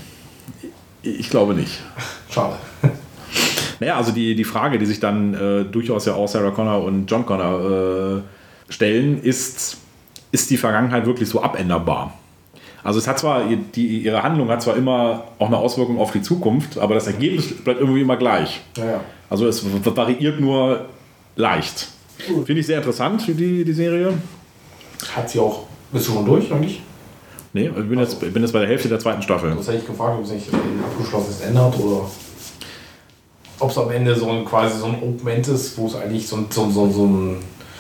ich glaube nicht. Schade. Naja, also die, die Frage, die sich dann äh, durchaus ja auch Sarah Connor und John Connor äh, stellen, ist, ist die Vergangenheit wirklich so abänderbar? Also es hat zwar, die, ihre Handlung hat zwar immer auch eine Auswirkung auf die Zukunft, aber das Ergebnis bleibt irgendwie immer gleich. Ja, ja. Also es variiert nur leicht. Cool. Finde ich sehr interessant, die, die Serie. Hat sie auch, bist du schon durch eigentlich? Nee, ich bin, also, jetzt, ich bin jetzt bei der Hälfte der zweiten Staffel. Das hätte ich gefragt, ob es nicht ein abgeschlossenes Ende hat oder ob es am Ende so ein, quasi so ein Open-End ist, wo es eigentlich so ein, so, so, so ein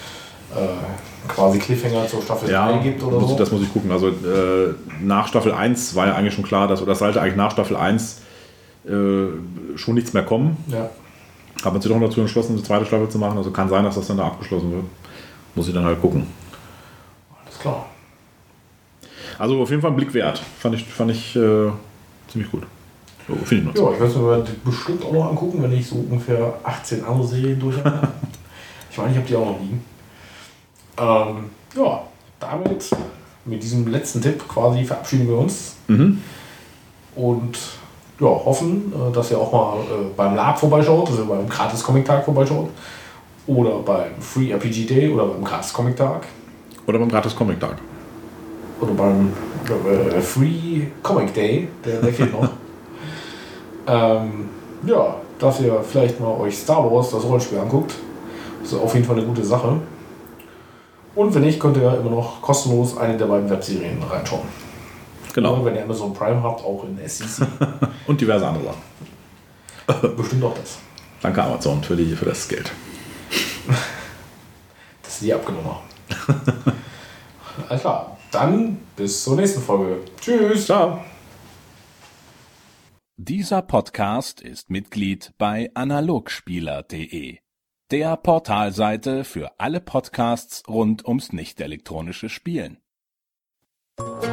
äh, quasi Cliffhanger zur Staffel ja, drei gibt oder muss, so. Das muss ich gucken. Also äh, nach Staffel eins war ja eigentlich schon klar, dass, oder das sollte eigentlich nach Staffel eins äh, schon nichts mehr kommen. Ja. Haben sie doch dazu entschlossen, eine zweite Staffel zu machen. Also kann sein, dass das dann da abgeschlossen wird. Muss ich dann halt gucken. Alles klar. Also auf jeden Fall ein Blick wert. Fand ich, fand ich äh, ziemlich gut. So, finde ich noch. Ja, ich werde es mir bestimmt auch noch angucken, wenn ich so ungefähr achtzehn andere Serien durch habe. Ich meine, ich habe die auch noch liegen. Ähm, ja, damit, mit diesem letzten Tipp quasi verabschieden wir uns. Mhm. Und ja, hoffen, dass ihr auch mal äh, beim Lab vorbeischaut, also beim Gratis Comic Tag vorbeischaut. Oder beim Free R P G Day oder beim Gratis Comic Tag. Oder beim Gratis Comic Tag. Oder beim äh, Free Comic Day, der, der fehlt noch. ähm, ja, dass ihr vielleicht mal euch Star Wars, das Rollenspiel, anguckt. Das ist auf jeden Fall eine gute Sache. Und wenn nicht, könnt ihr immer noch kostenlos eine der beiden Webserien reinschauen. Genau. Oder wenn ihr Amazon Prime habt, auch in S E C. Und diverse andere Sachen. Bestimmt auch das. Danke Amazon für, die, für das Geld. Dass sie die abgenommen haben. Alles klar. Dann bis zur nächsten Folge. Tschüss. Ciao. Dieser Podcast ist Mitglied bei analogspieler punkt de, der Portalseite für alle Podcasts rund ums nicht elektronische Spielen.